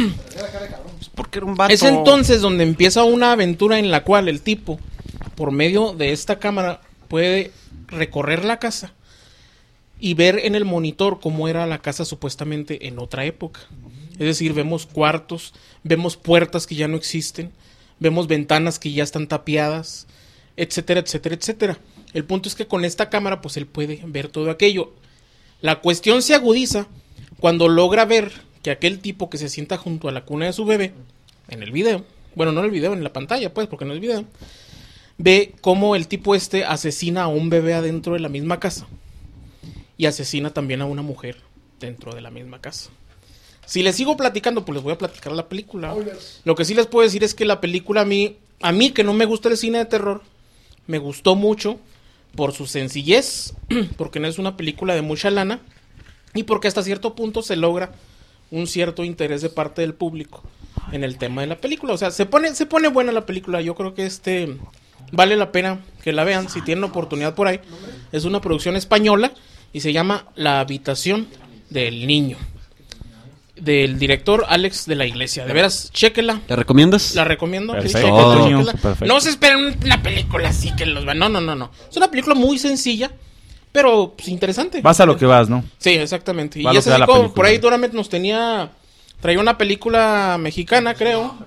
Speaker 10: Porque era un vato.
Speaker 8: Es entonces donde empieza una aventura en la cual el tipo, por medio de esta cámara, puede recorrer la casa y ver en el monitor cómo era la casa supuestamente en otra época. Es decir, vemos cuartos, vemos puertas que ya no existen, vemos ventanas que ya están tapiadas, etcétera, etcétera, etcétera. El punto es que con esta cámara pues él puede ver todo aquello. La cuestión se agudiza cuando logra ver que aquel tipo que se sienta junto a la cuna de su bebé, en el video, bueno, no en el video, en la pantalla pues, porque no es video, ve cómo el tipo asesina a un bebé adentro de la misma casa y asesina también a una mujer dentro de la misma casa. Si les sigo platicando, pues les voy a platicar la película. Lo que sí les puedo decir es que la película a mí que no me gusta el cine de terror, me gustó mucho por su sencillez, porque no es una película de mucha lana y porque hasta cierto punto se logra un cierto interés de parte del público en el tema de la película. O sea, se pone buena la película. Yo creo que vale la pena que la vean si tienen oportunidad por ahí. Es una producción española y se llama La habitación del niño, del director Alex de la Iglesia. De veras, chéquela.
Speaker 10: ¿La recomiendas?
Speaker 8: La recomiendo.
Speaker 10: Perfecto.
Speaker 8: Sí, chéquela. Perfecto. No se esperen una película así que los van. No. Es una película muy sencilla, pero pues, interesante.
Speaker 4: Vas a lo que vas, ¿no?
Speaker 8: Sí, exactamente.
Speaker 4: Va
Speaker 8: Y
Speaker 4: es
Speaker 8: así como por ahí Doramet nos traía una película mexicana, creo.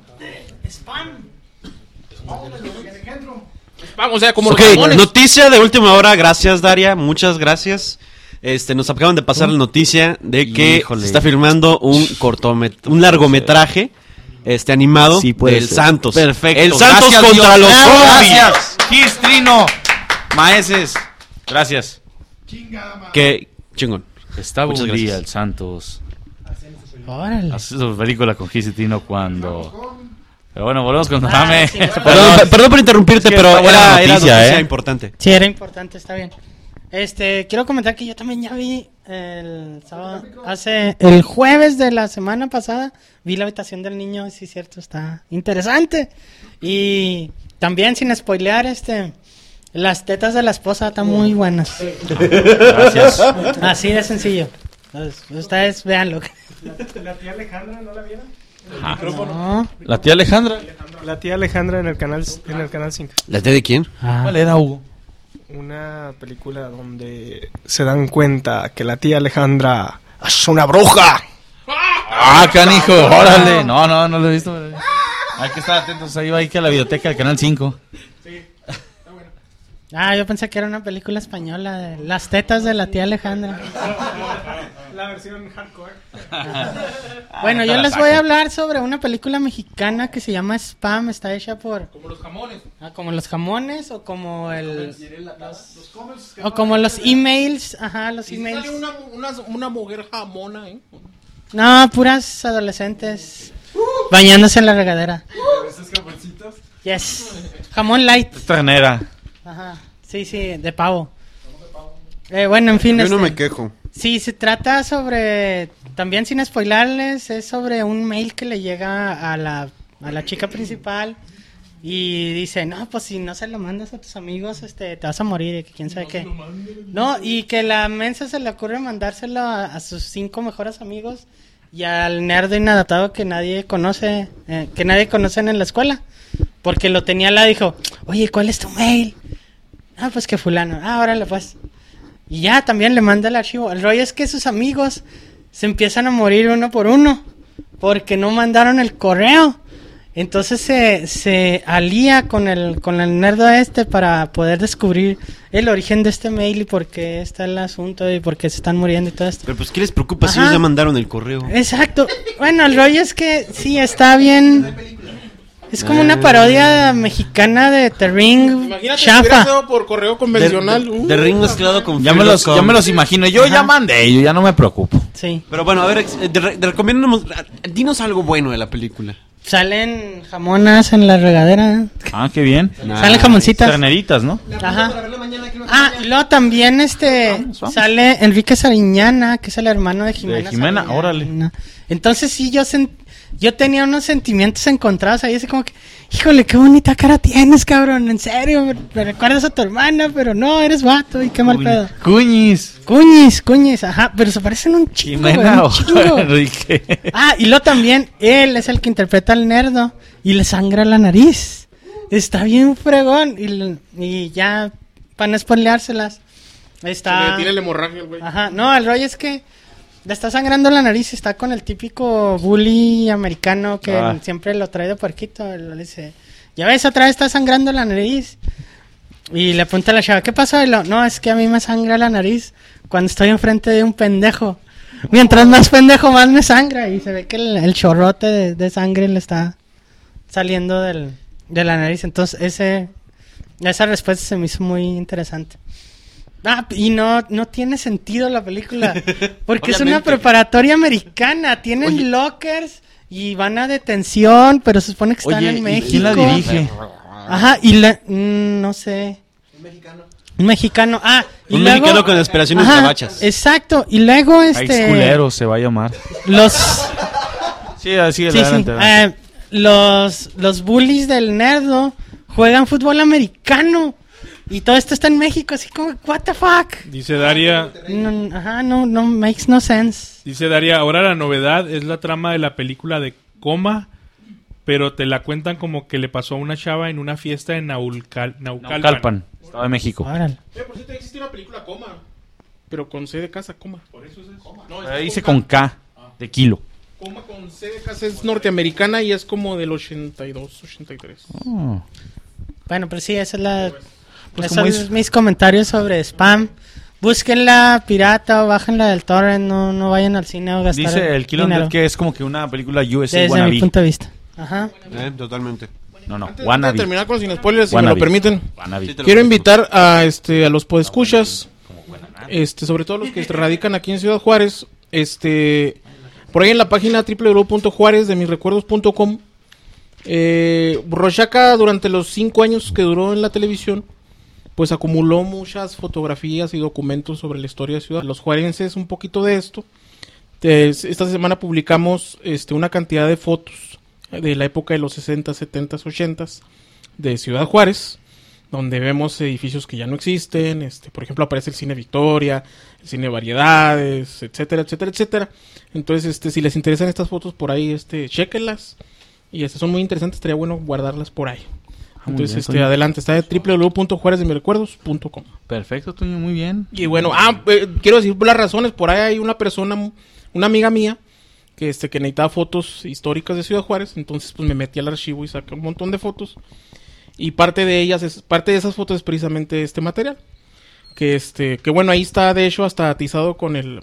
Speaker 8: Vamos, o sea, como
Speaker 10: Ok, noticia de última hora. Gracias, Daria. Muchas gracias. Nos acaban de pasar la noticia de que se está filmando un largometraje animado del Santos.
Speaker 4: Perfecto.
Speaker 10: El Santos
Speaker 4: Gracias,
Speaker 10: contra
Speaker 4: Dios.
Speaker 10: los zombies.
Speaker 4: Gracias. Gistrino. Maeses. Gracias.
Speaker 10: Qué chingón.
Speaker 4: Estaba
Speaker 10: Muchas
Speaker 4: un día
Speaker 10: gracias.
Speaker 4: el Santos.
Speaker 9: Órale.
Speaker 4: Hace su película con Gistrino cuando... Pero bueno, volvemos con
Speaker 9: sí.
Speaker 10: Perdón por interrumpirte,
Speaker 4: Es que
Speaker 10: pero
Speaker 4: está buena
Speaker 10: era
Speaker 4: noticia,
Speaker 10: noticia importante.
Speaker 9: Sí, era importante, está bien. Quiero comentar que yo también ya vi el jueves de la semana pasada, vi La habitación del niño, sí es cierto, está interesante. Y también sin spoilear, las tetas de la esposa están muy buenas.
Speaker 4: Gracias.
Speaker 9: Así de sencillo. Entonces, ustedes véanlo.
Speaker 14: ¿La tía Alejandra no la vieron?
Speaker 9: No.
Speaker 4: La tía Alejandra.
Speaker 14: La tía Alejandra en el canal 5.
Speaker 10: ¿La tía de quién?
Speaker 4: ¿Cuál era, Hugo?
Speaker 14: Una película donde se dan cuenta que la tía Alejandra es una bruja.
Speaker 4: ¡Ah, canijo! ¡Órale! No lo he visto. Hay que estar atentos. Ahí va a ir que a la biblioteca del Canal 5.
Speaker 9: Yo pensé que era una película española de Las tetas de la tía Alejandra.
Speaker 14: La versión hardcore.
Speaker 9: Bueno, yo les voy a hablar sobre una película mexicana que se llama Spam. Está hecha por...
Speaker 8: Como los jamones.
Speaker 9: Como los jamones o como o como los emails. Ajá, los emails.
Speaker 8: Sale una mujer jamona,
Speaker 9: No, puras adolescentes bañándose en la regadera.
Speaker 14: ¿Esos jamoncitos?
Speaker 9: Yes. Jamón light.
Speaker 4: Ternera.
Speaker 9: Ajá. Sí, de pavo. Bueno, en fin.
Speaker 10: Yo no me quejo.
Speaker 9: Sí, se trata sobre, también sin spoilarles, es sobre un mail que le llega a la chica principal y dice, no, pues si no se lo mandas a tus amigos, te vas a morir, y que quién sabe qué. No, y que la mensa se le ocurre mandárselo a sus 5 mejores amigos y al nerd inadaptado que nadie conoce en la escuela, porque lo tenía la dijo, oye, ¿cuál es tu mail? Pues que fulano, órale pues. Y ya también le manda el archivo. El rollo es que sus amigos se empiezan a morir uno por uno porque no mandaron el correo. Entonces se alía con el nerdo para poder descubrir el origen de este mail y por qué está el asunto y por qué se están muriendo y todo esto.
Speaker 10: Pero pues, ¿qué les preocupa si ellos ya mandaron el correo?
Speaker 9: Exacto. Bueno, el rollo es que sí, está bien... Es como una parodia mexicana de The Ring.
Speaker 8: Imagínate
Speaker 9: chafa.
Speaker 8: si hubiera sido por correo convencional.
Speaker 10: The Ring mezclado con
Speaker 4: ya me los imagino. Yo ya mandé, yo ya no me preocupo.
Speaker 9: Sí.
Speaker 10: Pero bueno, a ver, dinos algo bueno de la película.
Speaker 9: Salen jamonas en la regadera.
Speaker 4: Ah, qué bien.
Speaker 9: Salen jamoncitas.
Speaker 4: Terneritas, ¿no?
Speaker 9: Ajá. Y luego también
Speaker 4: vamos.
Speaker 9: sale Enrique Sariñana, que es el hermano de Jimena.
Speaker 4: De Jimena,
Speaker 9: Sariñana.
Speaker 4: órale.
Speaker 9: Entonces sí, yo tenía unos sentimientos encontrados ahí, así como que, híjole, qué bonita cara tienes, cabrón, en serio, me recuerdas a tu hermana, pero no, eres vato y qué mal pedo. Cuñis, ajá, pero se parecen un chingo,
Speaker 4: Jimena
Speaker 9: un chingo.
Speaker 4: Enrique.
Speaker 9: Y luego también, él es el que interpreta al nerdo y le sangra la nariz. Está bien fregón, y ya, para no spoileárselas, está...
Speaker 8: Tiene la hemorragia, güey.
Speaker 9: Ajá, no, el rollo es que le está sangrando la nariz, está con el típico bully americano que siempre lo trae de puerquito. Le dice, ya ves, otra vez está sangrando la nariz. Y le pregunta a la chava, ¿qué pasó? Y no, es que a mí me sangra la nariz cuando estoy enfrente de un pendejo. Mientras más pendejo, más me sangra. Y se ve que el chorrote de sangre le está saliendo de la nariz. Entonces, esa respuesta se me hizo muy interesante. Y no tiene sentido la película, porque es una preparatoria americana, tienen lockers y van a detención, pero se supone que están en México.
Speaker 4: ¿Quién la dirige?
Speaker 9: Ajá, no sé. Un mexicano.
Speaker 10: Un mexicano con aspiraciones gabachas.
Speaker 9: Exacto, y luego
Speaker 4: Culero se va a llamar.
Speaker 9: Los...
Speaker 4: Sí, adelante.
Speaker 9: los bullies del nerdo juegan fútbol americano. Y todo esto está en México, así como, what the fuck.
Speaker 5: Dice Daria.
Speaker 9: No makes no sense.
Speaker 5: Dice Daria, ahora la novedad es la trama de la película de Coma, pero te la cuentan como que le pasó a una chava en una fiesta en
Speaker 4: Naucalpan, Estado de México.
Speaker 8: Por cierto, existe una película Coma, pero con C de casa, Coma. Por eso es Coma. No,
Speaker 4: Dice con K, de kilo.
Speaker 8: Coma con C de casa es norteamericana y es como del 82, 83.
Speaker 4: Oh.
Speaker 9: Bueno, pero sí, esa es la...
Speaker 4: Pues
Speaker 9: esos son mis comentarios sobre spam. Búsquenla pirata o bájenla del torrent, no vayan al cine a gastar
Speaker 4: Dice el Kill
Speaker 9: dinero.
Speaker 4: Dead que es como que una película USA
Speaker 9: Desde
Speaker 4: wannabe.
Speaker 9: mi punto de vista. Ajá.
Speaker 10: Totalmente.
Speaker 4: No,
Speaker 8: Antes
Speaker 4: wannabe.
Speaker 8: de terminar con sin spoilers, si
Speaker 4: Wannabe.
Speaker 8: me lo permiten,
Speaker 4: Wannabe.
Speaker 8: quiero invitar a los podescuchas, sobre todo los que radican aquí en Ciudad Juárez, por ahí en la página www.juarezdemisrecuerdos.com. Rorschach, durante los 5 años que duró en la televisión, pues acumuló muchas fotografías y documentos sobre la historia de Ciudad. Los juarenses, un poquito de esto. Esta semana publicamos una cantidad de fotos de la época de los 60, 70, 80 de Ciudad Juárez, donde vemos edificios que ya no existen. Por ejemplo, aparece el Cine Victoria, el Cine Variedades, etcétera, etcétera, etcétera. Entonces, si les interesan estas fotos por ahí, chéquenlas. Y son muy interesantes, estaría bueno guardarlas por ahí. Entonces,
Speaker 4: bien,
Speaker 8: adelante, está en www.juarezdemisrecuerdos.com.
Speaker 4: Perfecto, Toño, muy bien.
Speaker 8: Y bueno, quiero decir las razones. Por ahí hay una persona, una amiga mía, que necesitaba fotos históricas de Ciudad Juárez. Entonces, pues me metí al archivo y saqué un montón de fotos. Y parte de esas fotos es precisamente este material. Que bueno, ahí está de hecho hasta atizado con el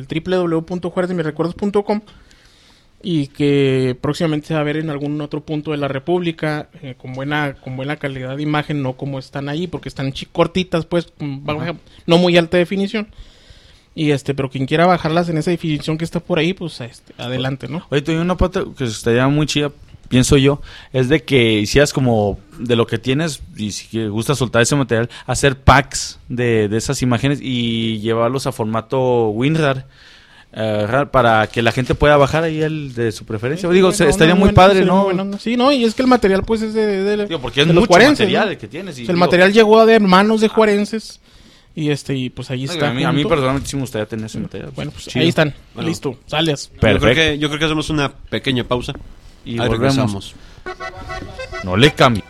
Speaker 8: www.juarezdemisrecuerdos.com. Y que próximamente se va a ver en algún otro punto de la República, con buena calidad de imagen, no como están ahí, porque están cortitas, pues, no muy alta definición. Y pero quien quiera bajarlas en esa definición que está por ahí, pues adelante, ¿no?
Speaker 4: Oye, tengo una parte que estaría muy chida, pienso yo, es de que hicieras como de lo que tienes, y si te gusta soltar ese material, hacer packs de esas imágenes y llevarlos a formato WinRAR. Para que la gente pueda bajar ahí el de su preferencia. Digo, estaría muy padre, ¿no?
Speaker 8: Sí, no, y es que el material pues es de
Speaker 4: porque es
Speaker 8: de los
Speaker 4: mucho
Speaker 8: juarenses,
Speaker 4: material
Speaker 8: ¿no?
Speaker 4: el que tienes.
Speaker 8: El material llegó de manos de juarenses y pues ahí está.
Speaker 4: A mí personalmente sí me gustaría tener ese material.
Speaker 8: Bueno, pues
Speaker 4: chido.
Speaker 8: ahí están.
Speaker 10: Bueno,
Speaker 8: listo, sales.
Speaker 10: Perfecto. Yo creo que hacemos una pequeña pausa
Speaker 4: y
Speaker 10: ahí
Speaker 4: volvemos. No le cambie.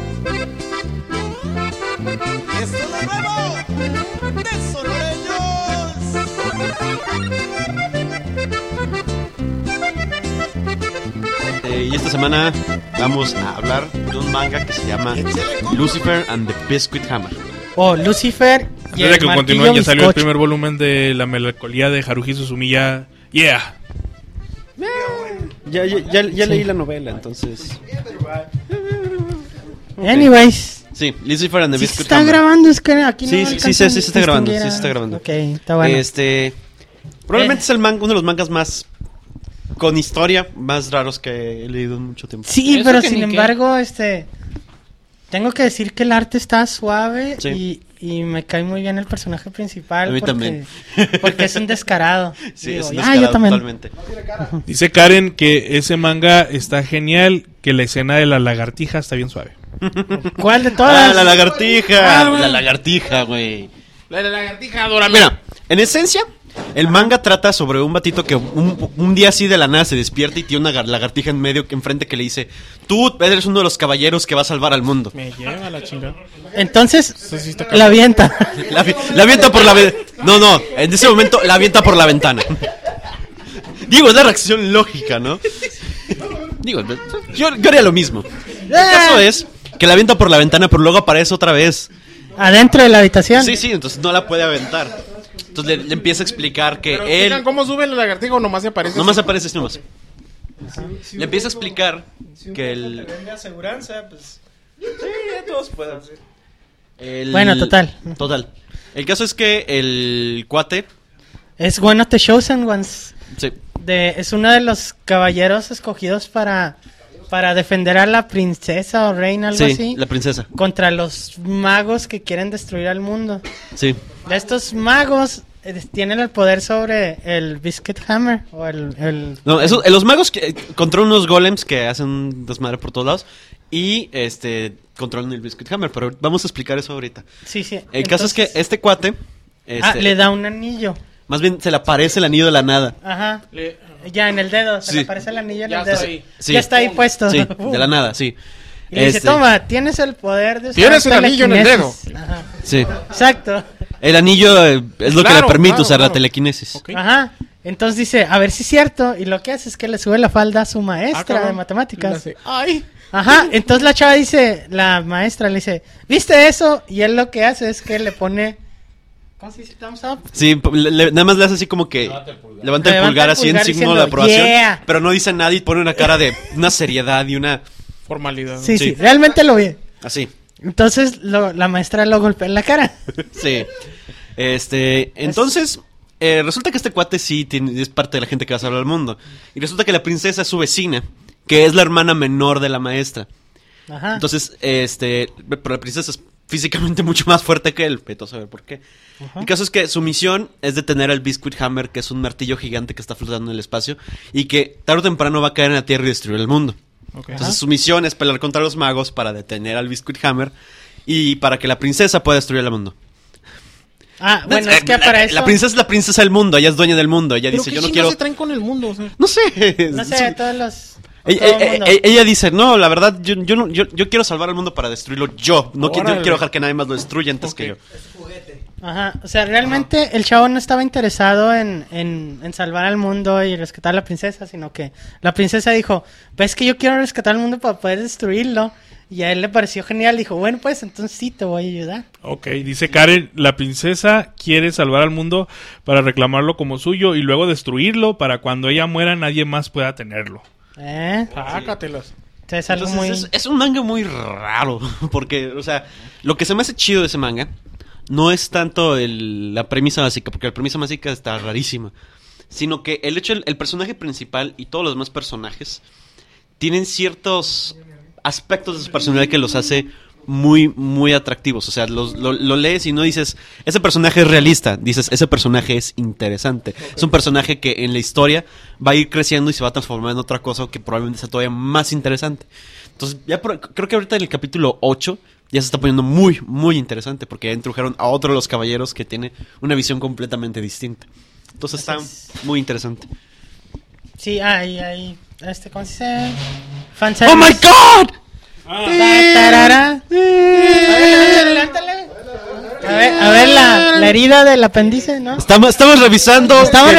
Speaker 2: Esto es lo nuevo de
Speaker 10: y esta semana vamos a hablar de un manga que se llama Lucifer and the Biscuit Hammer.
Speaker 9: Lucifer y
Speaker 5: Antes de que continúen, ya salió el
Speaker 9: bizcocho.
Speaker 5: primer volumen de La melancolía de Haruhi Suzumiya. Yeah.
Speaker 10: Ya leí la novela, entonces.
Speaker 9: Anyways.
Speaker 10: Sí, Lucifer and the
Speaker 9: Sí
Speaker 10: Biscuit
Speaker 9: está
Speaker 10: Hammer.
Speaker 9: grabando, es que aquí no
Speaker 10: Sí, se
Speaker 9: alcanzan
Speaker 10: está grabando,
Speaker 9: distinguir
Speaker 10: sí se está grabando.
Speaker 9: Ok, está bueno.
Speaker 10: Probablemente es uno de los mangas más con historia más raros que he leído en mucho tiempo.
Speaker 9: Sí, pero sin embargo, tengo que decir que el arte está suave y me cae muy bien el personaje principal.
Speaker 10: A mí
Speaker 9: porque,
Speaker 10: también.
Speaker 9: Porque es un descarado.
Speaker 10: Sí,
Speaker 9: Digo,
Speaker 10: es un
Speaker 9: yo
Speaker 10: descarado
Speaker 9: también.
Speaker 10: totalmente.
Speaker 5: Dice Karen que ese manga está genial, que la escena de la lagartija está bien suave.
Speaker 9: ¿Cuál de todas?
Speaker 10: La lagartija.
Speaker 8: güey.
Speaker 10: La lagartija, güey.
Speaker 8: La lagartija, adórame.
Speaker 10: Mira, en esencia, el manga trata sobre un batito que un día así de la nada se despierta y tiene una lagartija en medio, enfrente, que le dice: tú eres uno de los caballeros que va a salvar al mundo.
Speaker 8: Me lleva la chingada.
Speaker 9: Entonces,
Speaker 8: Sí, está
Speaker 9: la avienta.
Speaker 10: La avienta por la ventana. No, en ese momento la avienta por la ventana. Digo, es la reacción lógica, ¿no? Digo, yo haría lo mismo. El caso es que la avienta por la ventana, pero luego aparece otra vez.
Speaker 9: Adentro de la habitación.
Speaker 10: Sí, entonces no la puede aventar. Entonces le empieza a explicar que
Speaker 8: Pero
Speaker 10: él...
Speaker 8: explican ¿cómo sube la lagartija o nomás se aparece?
Speaker 10: Nomás
Speaker 8: así?
Speaker 10: aparece así nomás. Le empieza a explicar que el...
Speaker 14: vende aseguranza, pues...
Speaker 10: Sí, todos pueden hacer.
Speaker 9: Bueno, total.
Speaker 10: El caso es que el cuate...
Speaker 9: Es one of the chosen ones.
Speaker 10: Sí.
Speaker 9: Es uno de los caballeros escogidos para defender a la princesa o reina, algo así.
Speaker 10: La princesa.
Speaker 9: Contra los magos que quieren destruir al mundo.
Speaker 10: Sí.
Speaker 9: Estos magos tienen el poder sobre el Biscuit Hammer o el...
Speaker 10: No, eso, los magos controlan unos golems que hacen un desmadre por todos lados y controlan el Biscuit Hammer, pero vamos a explicar eso ahorita.
Speaker 9: Sí.
Speaker 10: El caso es que este cuate...
Speaker 9: le da un anillo.
Speaker 10: Más bien se le aparece el anillo de la nada.
Speaker 9: Ajá. Ya en el dedo, se le aparece el anillo en el dedo.
Speaker 10: Sí.
Speaker 9: Ya está ahí puesto.
Speaker 10: Sí, de la nada, sí.
Speaker 9: Y le dice, toma, tienes el poder de usar
Speaker 8: tienes el anillo en el dedo.
Speaker 9: Ajá.
Speaker 10: Sí.
Speaker 9: Exacto.
Speaker 10: El anillo es lo que le permite usar la telequinesis.
Speaker 9: Okay. Ajá. Entonces dice, a ver si es cierto. Y lo que hace es que le sube la falda a su maestra de matemáticas.
Speaker 8: ¡Ay!
Speaker 9: Ajá. Entonces la chava dice, la maestra le dice, ¿viste eso? Y él lo que hace es que le pone... ¿Cómo se dice? Thumbs up.
Speaker 10: Sí, nada más le hace así como que levanta el pulgar así en signo de aprobación, pero no dice nada y pone una cara de una seriedad y una
Speaker 8: formalidad.
Speaker 9: Sí, realmente lo vi.
Speaker 10: Así.
Speaker 9: Entonces la maestra lo golpea en la cara.
Speaker 10: Sí. Entonces resulta que este cuate sí es parte de la gente que va a salvar al mundo. Y resulta que la princesa es su vecina, que es la hermana menor de la maestra.
Speaker 9: Ajá.
Speaker 10: Entonces, pero la princesa es físicamente mucho más fuerte que él, vete a saber por qué. El caso es que su misión es detener al Biscuit Hammer, que es un martillo gigante que está flotando en el espacio y que tarde o temprano va a caer en la Tierra y destruir el mundo. Entonces su misión es pelear contra los magos para detener al Biscuit Hammer y para que la princesa pueda destruir el mundo.
Speaker 9: Bueno, es que para eso...
Speaker 10: La princesa es la princesa del mundo, ella es dueña del mundo, ella dice, yo no quiero...
Speaker 8: se traen con el mundo? O sea?
Speaker 10: No sé.
Speaker 9: No sé, todos los...
Speaker 10: Ella dice, no, la verdad, yo quiero salvar al mundo para destruirlo yo. No quiero dejar que nadie más lo destruya antes que yo.
Speaker 9: Ajá, o sea, realmente el chavo no estaba interesado en salvar al mundo y rescatar a la princesa, sino que la princesa dijo, pues que yo quiero rescatar al mundo para poder destruirlo. Y a él le pareció genial, dijo, bueno, pues entonces sí, te voy a ayudar.
Speaker 5: Ok, dice Karen, la princesa quiere salvar al mundo para reclamarlo como suyo y luego destruirlo para cuando ella muera nadie más pueda tenerlo.
Speaker 8: Sácatelos.
Speaker 9: Es algo
Speaker 10: es un manga muy raro, porque, o sea, lo que se me hace chido de ese manga no es tanto la premisa básica, porque la premisa básica está rarísima, sino que el hecho, el personaje principal y todos los demás personajes tienen ciertos aspectos de su personalidad que los hace muy, muy atractivos. O sea, lo lees y no dices, ese personaje es realista, dices, ese personaje es interesante. Es un personaje que en la historia va a ir creciendo y se va a transformar en otra cosa que probablemente sea todavía más interesante. Entonces, creo que ahorita en el capítulo 8 ya se está poniendo muy, muy interesante porque ya introdujeron a otro de los caballeros que tiene una visión completamente distinta. Entonces está muy interesante.
Speaker 9: Sí, hay ¿cómo se dice?
Speaker 10: ¡Oh my God!
Speaker 9: A ver la herida del apéndice, ¿no?
Speaker 10: Estamos revisando.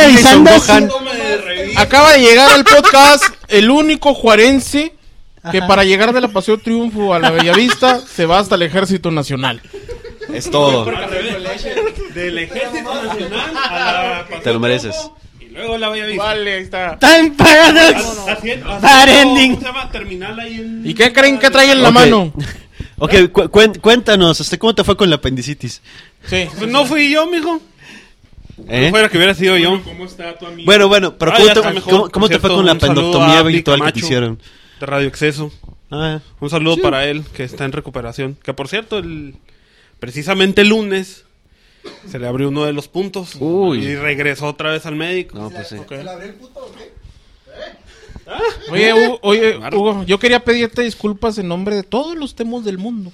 Speaker 8: Acaba de llegar al podcast el único juarense que para llegar de la Paseo Triunfo a la Bellavista se va hasta el Ejército Nacional.
Speaker 10: Es todo.
Speaker 13: Del Ejército Nacional a la...
Speaker 10: Te lo mereces.
Speaker 13: Luego la voy a ver.
Speaker 8: Vale, ahí está.
Speaker 9: Time Paradox. Bad ending.
Speaker 13: ¿Cómo se llama? Terminal ahí en...
Speaker 8: ¿Y qué creen que trae en la mano?
Speaker 10: Ok, cuéntanos, ¿cómo te fue con la apendicitis?
Speaker 13: Sí. Pues no fui yo, mijo. No fuera que hubiera sido yo.
Speaker 5: ¿Cómo está tu amigo?
Speaker 10: Bueno, pero ¿cómo te fue con la apendectomía virtual que te hicieron?
Speaker 13: De Radio Exceso. Un saludo para él, que está en recuperación. Que por cierto, precisamente el lunes se le abrió uno de los puntos. Y regresó otra vez al médico.
Speaker 10: No, pues sí.
Speaker 11: ¿Se le abrió el puto o qué?
Speaker 8: Oye, Hugo, yo quería pedirte disculpas en nombre de todos los temos del mundo.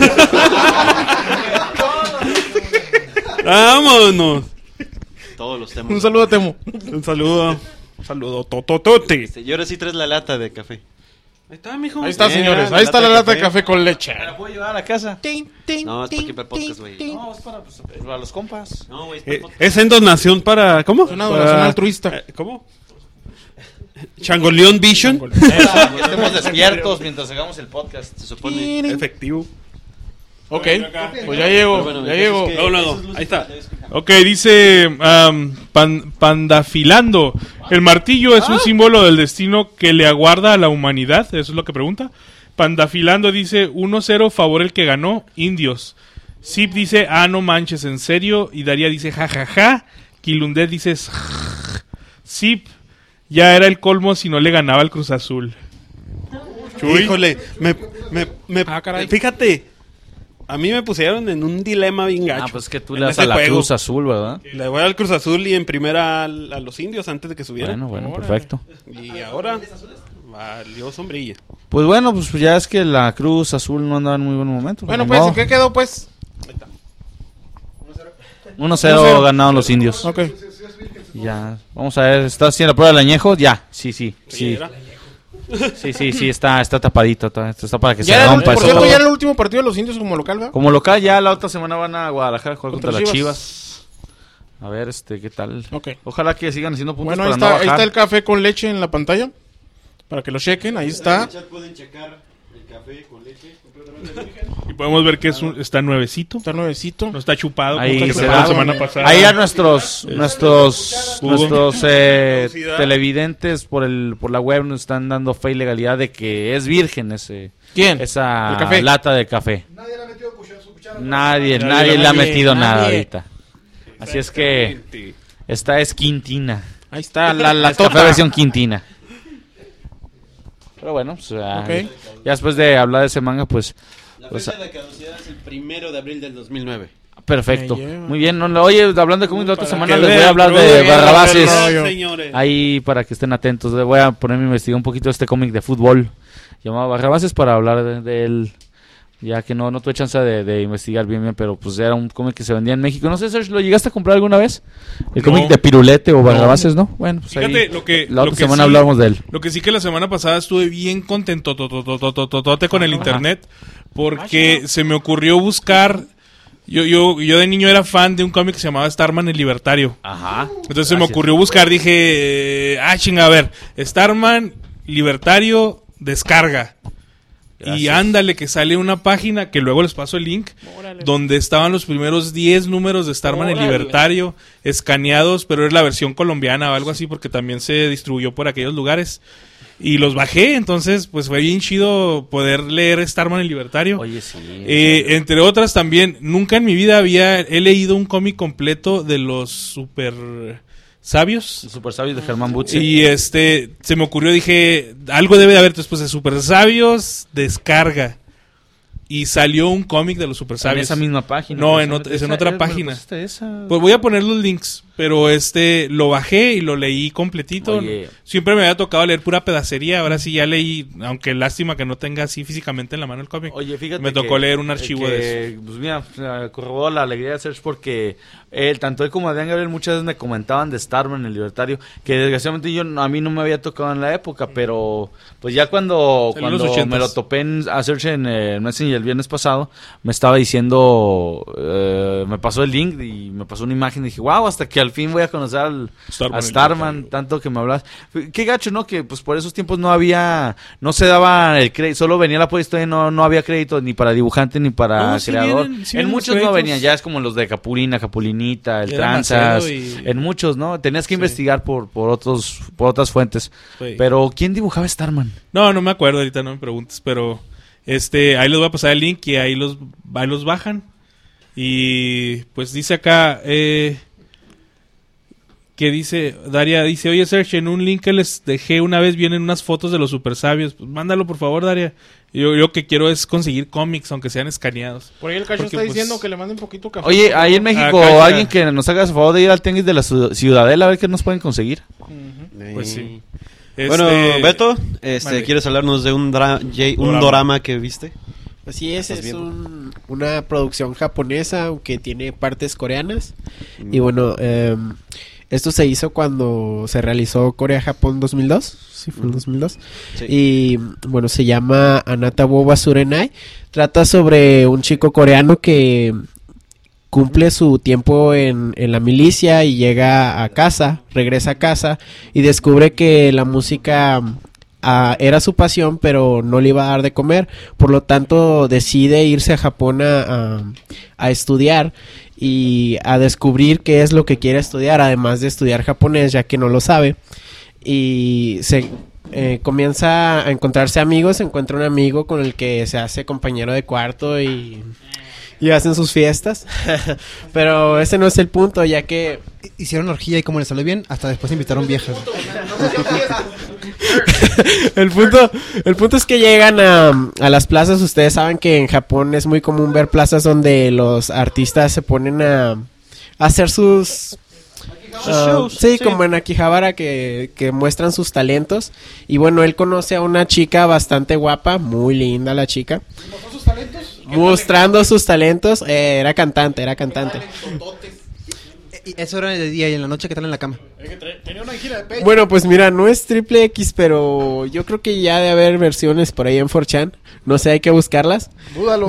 Speaker 13: ¡Vámonos!
Speaker 10: Todos los temas.
Speaker 8: Un saludo a Temo.
Speaker 13: Un saludo, tototote.
Speaker 10: Y ahora sí traes la lata de café.
Speaker 13: Ahí está, mijo.
Speaker 8: Ahí está, señores. Ahí está la lata de café con leche.
Speaker 4: ¿La puedo llevar a la casa?
Speaker 10: No, es para aquí para el podcast, güey.
Speaker 4: No, es para los compas.
Speaker 10: No, güey, es para el podcast.
Speaker 13: Es en donación para... ¿Cómo?
Speaker 8: Es una donación altruista.
Speaker 13: ¿Cómo? Changoleón Vision.
Speaker 4: Estemos despiertos mientras hagamos el podcast.
Speaker 10: Se supone
Speaker 13: efectivo.
Speaker 8: Ok, pues ya llego.
Speaker 10: Bueno,
Speaker 8: ya llego.
Speaker 13: Ahí está.
Speaker 5: Ok, dice Pandafilando. El martillo es un símbolo del destino que le aguarda a la humanidad. Eso es lo que pregunta. Pandafilando dice 1-0 favor el que ganó. Indios. Zip dice no manches, en serio. Y Daría dice jajaja. Quilundet dice Zip. Ya era el colmo si no le ganaba el Cruz Azul.
Speaker 13: Híjole, fíjate. A mí me pusieron en un dilema bien gacho.
Speaker 4: Pues que tú le das a la Cruz Azul, ¿verdad?
Speaker 13: Le voy al Cruz Azul y en primera a los Indios antes de que subieran.
Speaker 4: Bueno, perfecto.
Speaker 13: Y ahora valió sombrilla.
Speaker 4: Pues bueno, pues ya es que la Cruz Azul no andaba en muy buen momento.
Speaker 8: Bueno, pues, ¿qué quedó, pues?
Speaker 4: 1-0 ganaron los Indios.
Speaker 8: Ok.
Speaker 4: Ya, vamos a ver, ¿está haciendo la prueba del añejo? Ya, sí. Sí, está tapadito, está para que se rompa.
Speaker 8: Por cierto, ya era el último partido de los Indios como local, ¿verdad?
Speaker 4: Como local, ya la otra semana van a Guadalajara a jugar contra las
Speaker 8: Chivas.
Speaker 4: Chivas. A ver, ¿qué tal?
Speaker 8: Okay.
Speaker 4: Ojalá que sigan haciendo puntos
Speaker 8: para
Speaker 4: no bajar.
Speaker 8: Ahí está el café con leche en la pantalla, para que lo chequen, ahí está.
Speaker 10: En el chat pueden checar el café con leche.
Speaker 5: Y podemos ver que está nuevecito.
Speaker 8: Está nuevecito.
Speaker 5: No está chupado
Speaker 4: Ahí
Speaker 5: como
Speaker 4: se
Speaker 5: la semana pasada.
Speaker 4: Ahí a nuestros televidentes por la web nos están dando fe y legalidad de que es virgen esa lata de café.
Speaker 7: Nadie le ha metido cuchara.
Speaker 4: Nadie le ha metido nada ahorita. Así es que esta es Quintina.
Speaker 8: Ahí está la
Speaker 4: café versión Quintina. Pero bueno, pues, ya después de hablar de ese manga, pues...
Speaker 10: La fecha de caducidad es el 1 de abril del 2009.
Speaker 4: Perfecto. Muy bien. Oye, hablando de cómics, la otra semana les voy a hablar de Barrabases. Ahí para que estén atentos. Les voy a ponerme a investigar un poquito este cómic de fútbol llamado Barrabases para hablar de él. Ya que no tuve chance de investigar bien, pero pues era un cómic que se vendía en México. No sé, Sergio, ¿lo llegaste a comprar alguna vez? El cómic de Pirulete o Barrabases, ¿no? Bueno, pues
Speaker 5: fíjate,
Speaker 4: ahí la otra semana hablamos de él.
Speaker 5: Lo que sí que la semana pasada estuve bien contento con el internet, porque se me ocurrió buscar... Yo de niño era fan de un cómic que se llamaba Starman el Libertario.
Speaker 4: Ajá.
Speaker 5: Entonces se me ocurrió buscar, dije... a ver, Starman Libertario descarga. Gracias. Y ándale, que sale una página, que luego les paso el link, donde estaban los primeros 10 números de Starman el Libertario, escaneados, pero es la versión colombiana o algo así, porque también se distribuyó por aquellos lugares. Y los bajé, entonces pues fue bien chido poder leer Starman el Libertario.
Speaker 4: Oye, sí.
Speaker 5: Entre otras también, nunca en mi vida he leído un cómic completo de los Super Sabios.
Speaker 4: Super Sabios de Germán Butze.
Speaker 5: Y se me ocurrió, dije, algo debe de haber después de Super Sabios, descarga. Y salió un cómic de los Super Sabios.
Speaker 4: En esa misma página.
Speaker 5: No, es en otra página. Pues voy a poner los links, pero lo bajé y lo leí completito.
Speaker 4: Oye.
Speaker 5: Siempre me había tocado leer pura pedacería, ahora sí ya leí, aunque lástima que no tenga así físicamente en la mano el cómic.
Speaker 4: Oye, fíjate
Speaker 5: me tocó leer un archivo de eso.
Speaker 4: Pues mira, corroboró la alegría de Serge porque tanto él como Adrián Gabriel muchas veces me comentaban de Starman el Libertario, que desgraciadamente a mí no me había tocado en la época, pero pues ya cuando me lo topé a Serge en el Messenger el viernes pasado, me estaba diciendo, me pasó el link y me pasó una imagen y dije, wow, hasta que al fin voy a conocer a Starman, tanto que me hablas. Qué gacho, ¿no? Que pues por esos tiempos no se daba el crédito, solo venía la historia y no había crédito ni para dibujante ni para creador. En muchos no venían, ya es como los de Capulinita, el Tranzas, en muchos, ¿no? Tenías que investigar por otras fuentes. Sí. Pero ¿quién dibujaba Starman?
Speaker 5: No me acuerdo, ahorita no me preguntes, pero ahí les voy a pasar el link y ahí los bajan. Y pues dice acá que dice, Daria dice, oye Serge, en un link que les dejé una vez vienen unas fotos de los Super Sabios. Pues mándalo por favor, Daria. Yo lo que quiero es conseguir cómics, aunque sean escaneados.
Speaker 8: Por ahí el Cacho está diciendo que le mande un poquito café.
Speaker 4: Oye, ahí en México, alguien que nos haga el favor de ir al tianguis de la Ciudadela a ver qué nos pueden conseguir.
Speaker 5: Pues sí.
Speaker 10: Bueno, Beto, ¿quieres hablarnos de un dorama que viste?
Speaker 6: Así es una producción japonesa, aunque tiene partes coreanas. Y bueno, esto se hizo cuando se realizó Corea-Japón 2002. Sí, fue en 2002. Sí. Y bueno, se llama Anata wo Wasurenai. Trata sobre un chico coreano que cumple su tiempo en la milicia y regresa a casa y descubre que la música era su pasión, pero no le iba a dar de comer. Por lo tanto, decide irse a Japón a estudiar y a descubrir qué es lo que quiere estudiar, además de estudiar japonés, ya que no lo sabe. Y comienza a encontrarse amigos, encuentra un amigo con el que se hace compañero de cuarto y hacen sus fiestas. Pero ese no es el punto, ya que
Speaker 11: hicieron orgía y como les salió bien, hasta después invitaron viejas.
Speaker 6: El punto es que llegan a las plazas. Ustedes saben que en Japón es muy común ver plazas donde los artistas se ponen a hacer sus shows. Sí, como en Akihabara que muestran sus talentos. Y bueno, él conoce a una chica bastante guapa, muy linda la chica. Mostrando sus talentos. Era cantante.
Speaker 11: Y eso era de día y en la noche, ¿qué tal en la cama?
Speaker 7: Tenía una gira de pecho.
Speaker 6: Bueno, pues mira, no es triple X, pero yo creo que ya de haber versiones por ahí en 4chan. No sé, hay que buscarlas.
Speaker 7: Dúdalo.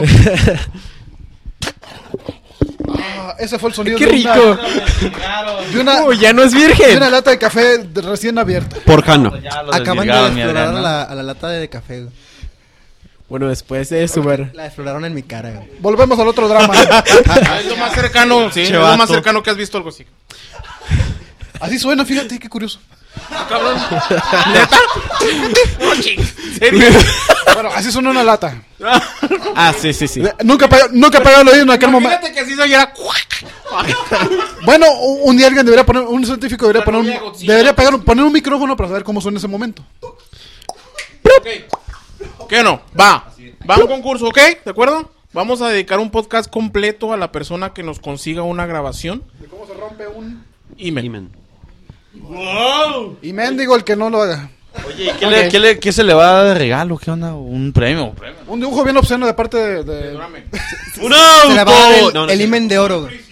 Speaker 7: Ese fue el sonido.
Speaker 6: ¡Qué rico!
Speaker 7: De una,
Speaker 6: ya no es virgen.
Speaker 7: De una lata de café recién abierta.
Speaker 10: Por Jano.
Speaker 11: Acaban de explorar a la lata de café, güey.
Speaker 6: Bueno, después de super...
Speaker 11: La exploraron en mi cara, güey.
Speaker 7: Volvemos al otro drama.
Speaker 8: Es lo más cercano, sí. Es lo más cercano que has visto algo así.
Speaker 7: Así suena, fíjate, qué curioso.
Speaker 8: Cabrón. ¿Neta?
Speaker 7: ¿Serio? Bueno, así suena una lata.
Speaker 6: Sí.
Speaker 7: Nunca pegado el oído en aquel momento.
Speaker 8: Fíjate que así se oyera.
Speaker 7: Bueno, un día alguien debería poner, un científico debería poner un micrófono para saber cómo suena en ese momento.
Speaker 8: ¿Qué no? Va a un concurso, ¿ok? ¿De acuerdo? Vamos a dedicar un podcast completo a la persona que nos consiga una grabación.
Speaker 7: ¿De cómo se rompe un
Speaker 10: Imen?
Speaker 8: ¡Wow!
Speaker 7: Y mendigo el que no lo haga.
Speaker 4: Oye, ¿qué se le va a dar de regalo? ¿Qué onda? ¿Un premio?
Speaker 7: Un dibujo bien obsceno de parte de...
Speaker 11: ¡Un auto! Se le va a dar el imen de oro, güey.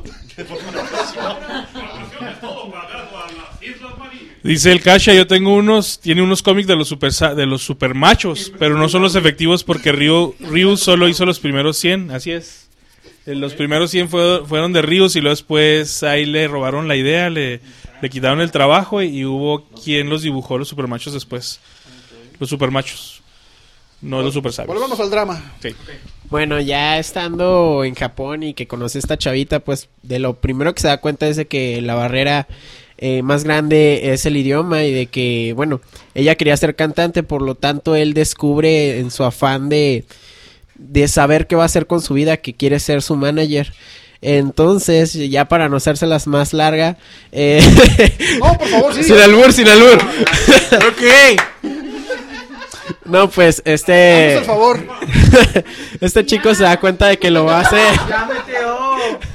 Speaker 5: Dice el Kasha, yo tengo tiene unos cómics de los super machos, pero no son los efectivos porque Ryu solo hizo los primeros 100, así es. Los primeros 100 fueron de Ryu y luego después ahí le robaron la idea, le quitaron el trabajo y hubo quien los dibujó los super machos después. Los super machos, no los super sabios.
Speaker 7: Volvamos al drama.
Speaker 5: Sí.
Speaker 6: Bueno, ya estando en Japón y que conoce a esta chavita, pues de lo primero que se da cuenta es de que la barrera más grande es el idioma y de que, bueno, ella quería ser cantante, por lo tanto él descubre en su afán de saber qué va a hacer con su vida que quiere ser su manager. Entonces, ya para no hacérselas más larga,
Speaker 7: no, por favor, sí.
Speaker 6: Sin albur.
Speaker 8: Ok.
Speaker 6: No, pues,
Speaker 7: Haznos el favor.
Speaker 6: Este chico se da cuenta de que lo va a hacer.
Speaker 8: Ya metió.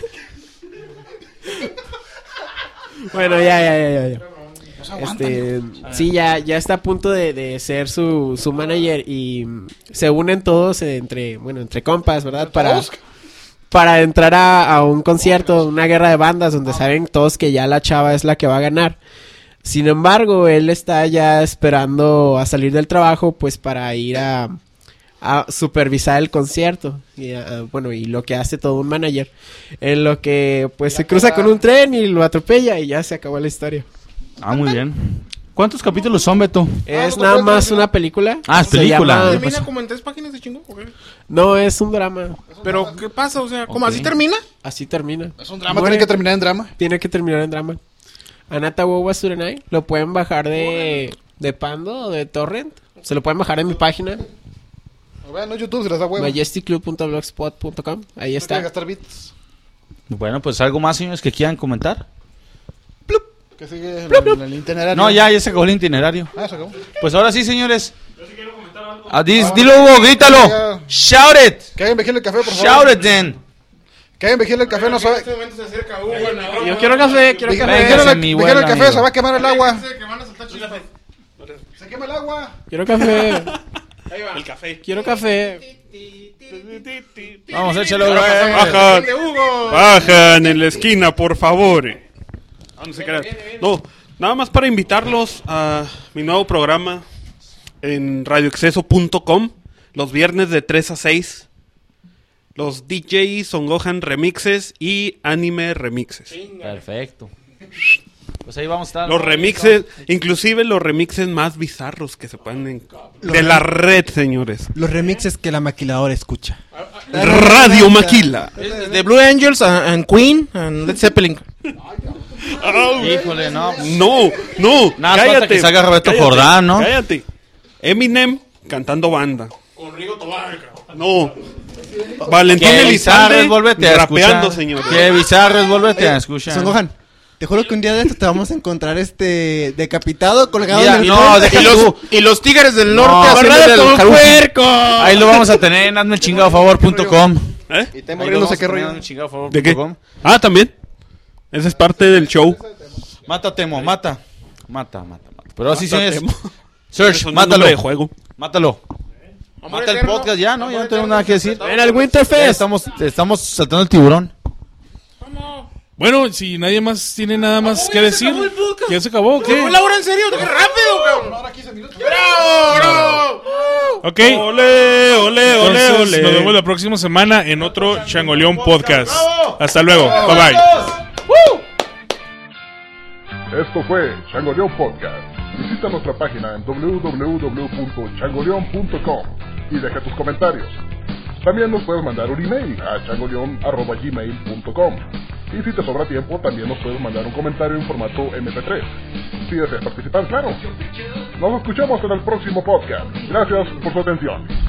Speaker 6: Bueno, ya. Sí, ya está a punto de ser su manager y se unen todos entre compas, ¿verdad? Para entrar a un concierto, una guerra de bandas donde saben todos que ya la chava es la que va a ganar. Sin embargo, él está ya esperando a salir del trabajo pues para ir a supervisar el concierto y lo que hace todo un manager, en lo que pues se cruza con un tren y lo atropella y ya se acabó la historia.
Speaker 4: Muy bien. ¿Cuántos capítulos son, Beto?
Speaker 6: Es nada más una película.
Speaker 4: Es película.
Speaker 8: ¿Termina como en 3 páginas de chingo? Okay.
Speaker 6: No, es un drama.
Speaker 8: ¿Pero qué pasa? O sea, ¿cómo así termina?
Speaker 6: Así termina.
Speaker 7: Es un drama, tiene que terminar en drama.
Speaker 6: Tiene que terminar en drama. Anata wo wa surenai. Lo pueden bajar de Pando o de Torrent. Se lo pueden bajar en mi página.
Speaker 7: Bueno, YouTube se les da huevo.
Speaker 6: majesticlub.blogspot.com. Ahí está.
Speaker 7: Gastar bits.
Speaker 4: Bueno, pues algo más, señores, que quieran comentar.
Speaker 7: Que sigue en el itinerario.
Speaker 4: No, ya se acabó el itinerario.
Speaker 7: Se acabó.
Speaker 4: Pues ahora sí, señores. Yo sí quiero comentar algo. Dilo, Hugo, grítalo. Shout it.
Speaker 7: Que alguien vigile el café, por favor.
Speaker 4: Shout it, then.
Speaker 7: Que alguien vigile el café, no sabe.
Speaker 8: En este momento se acerca Hugo.
Speaker 6: Yo quiero café, Vigile
Speaker 7: el café, se va a quemar el agua. Se quema el agua.
Speaker 6: Quiero café.
Speaker 8: Ahí va. El café.
Speaker 6: Quiero café.
Speaker 4: Vamos, échalo.
Speaker 13: Bajan en la esquina, por favor. No se crean. No, nada más para invitarlos a mi nuevo programa en radioexceso.com los viernes de 3 a 6. Los DJs Son Gohan remixes y anime remixes.
Speaker 4: Perfecto. Pues ahí vamos a estar.
Speaker 13: Los remixes, inclusive los remixes más bizarros que se pueden de la red, señores.
Speaker 11: Los remixes que la maquiladora escucha.
Speaker 13: Radio Maquila.
Speaker 8: De Blue Angels and Queen and Led Zeppelin.
Speaker 4: Híjole, no.
Speaker 13: No.
Speaker 4: Nada,
Speaker 13: cállate.
Speaker 4: Que salga Roberto Jordán, ¿no?
Speaker 13: Cállate. Eminem cantando banda.
Speaker 8: Con Rigo Tobar.
Speaker 13: No. Valentín Elizalde
Speaker 4: volvete a
Speaker 13: rapeando,
Speaker 4: escuchar.
Speaker 13: señores.
Speaker 4: Que Bizarres, volvete a escuchar.
Speaker 11: Son Gohan. Te juro que un día de esto te vamos a encontrar decapitado, colgado
Speaker 4: Mira,
Speaker 11: en el
Speaker 4: no,
Speaker 11: puente.
Speaker 4: deja tú.
Speaker 8: Y los tigres del norte
Speaker 4: No,
Speaker 8: haciéndole
Speaker 4: como
Speaker 8: el
Speaker 4: un
Speaker 8: puerco.
Speaker 4: Ahí lo vamos a tener en hazmechingadofavor.com.
Speaker 12: Y te
Speaker 4: Ahí
Speaker 12: morriendo,
Speaker 4: lo
Speaker 12: no sé qué
Speaker 4: vamos a
Speaker 12: rollo.
Speaker 4: poner en
Speaker 13: ¿De qué?
Speaker 4: hazmechingadofavor.com.
Speaker 13: Ah, también. Esa es parte del show.
Speaker 4: Mata Temo, mata. Pero así sí
Speaker 13: Mata
Speaker 4: es.
Speaker 13: Temo.
Speaker 4: Search,
Speaker 13: Es un
Speaker 4: mátalo.
Speaker 13: nombre de juego.
Speaker 4: Mátalo. Mata el podcast ya, ¿no? Ya no tenemos nada que decir.
Speaker 6: Ven al Winterfest.
Speaker 4: Ya estamos saltando el tiburón.
Speaker 5: Bueno, si nadie más tiene nada más que decir, ¿ya se acabó o qué?
Speaker 8: ¿Fue la hora en serio? ¡Qué rápido, cabrón! ¡Bravo!
Speaker 5: Ok.
Speaker 13: Ole, ole, ole,
Speaker 5: Entonces,
Speaker 13: ole.
Speaker 5: nos vemos la próxima semana en otro Changoleón Podcast. Hasta luego. Bye bye.
Speaker 15: Esto fue Changoleón Podcast. Visita nuestra página en www.changoleon.com y deja tus comentarios. También nos puedes mandar un email a changoleon@gmail.com. Y si te sobra tiempo, también nos puedes mandar un comentario en formato MP3. Si deseas participar, claro. Nos escuchamos en el próximo podcast. Gracias por su atención.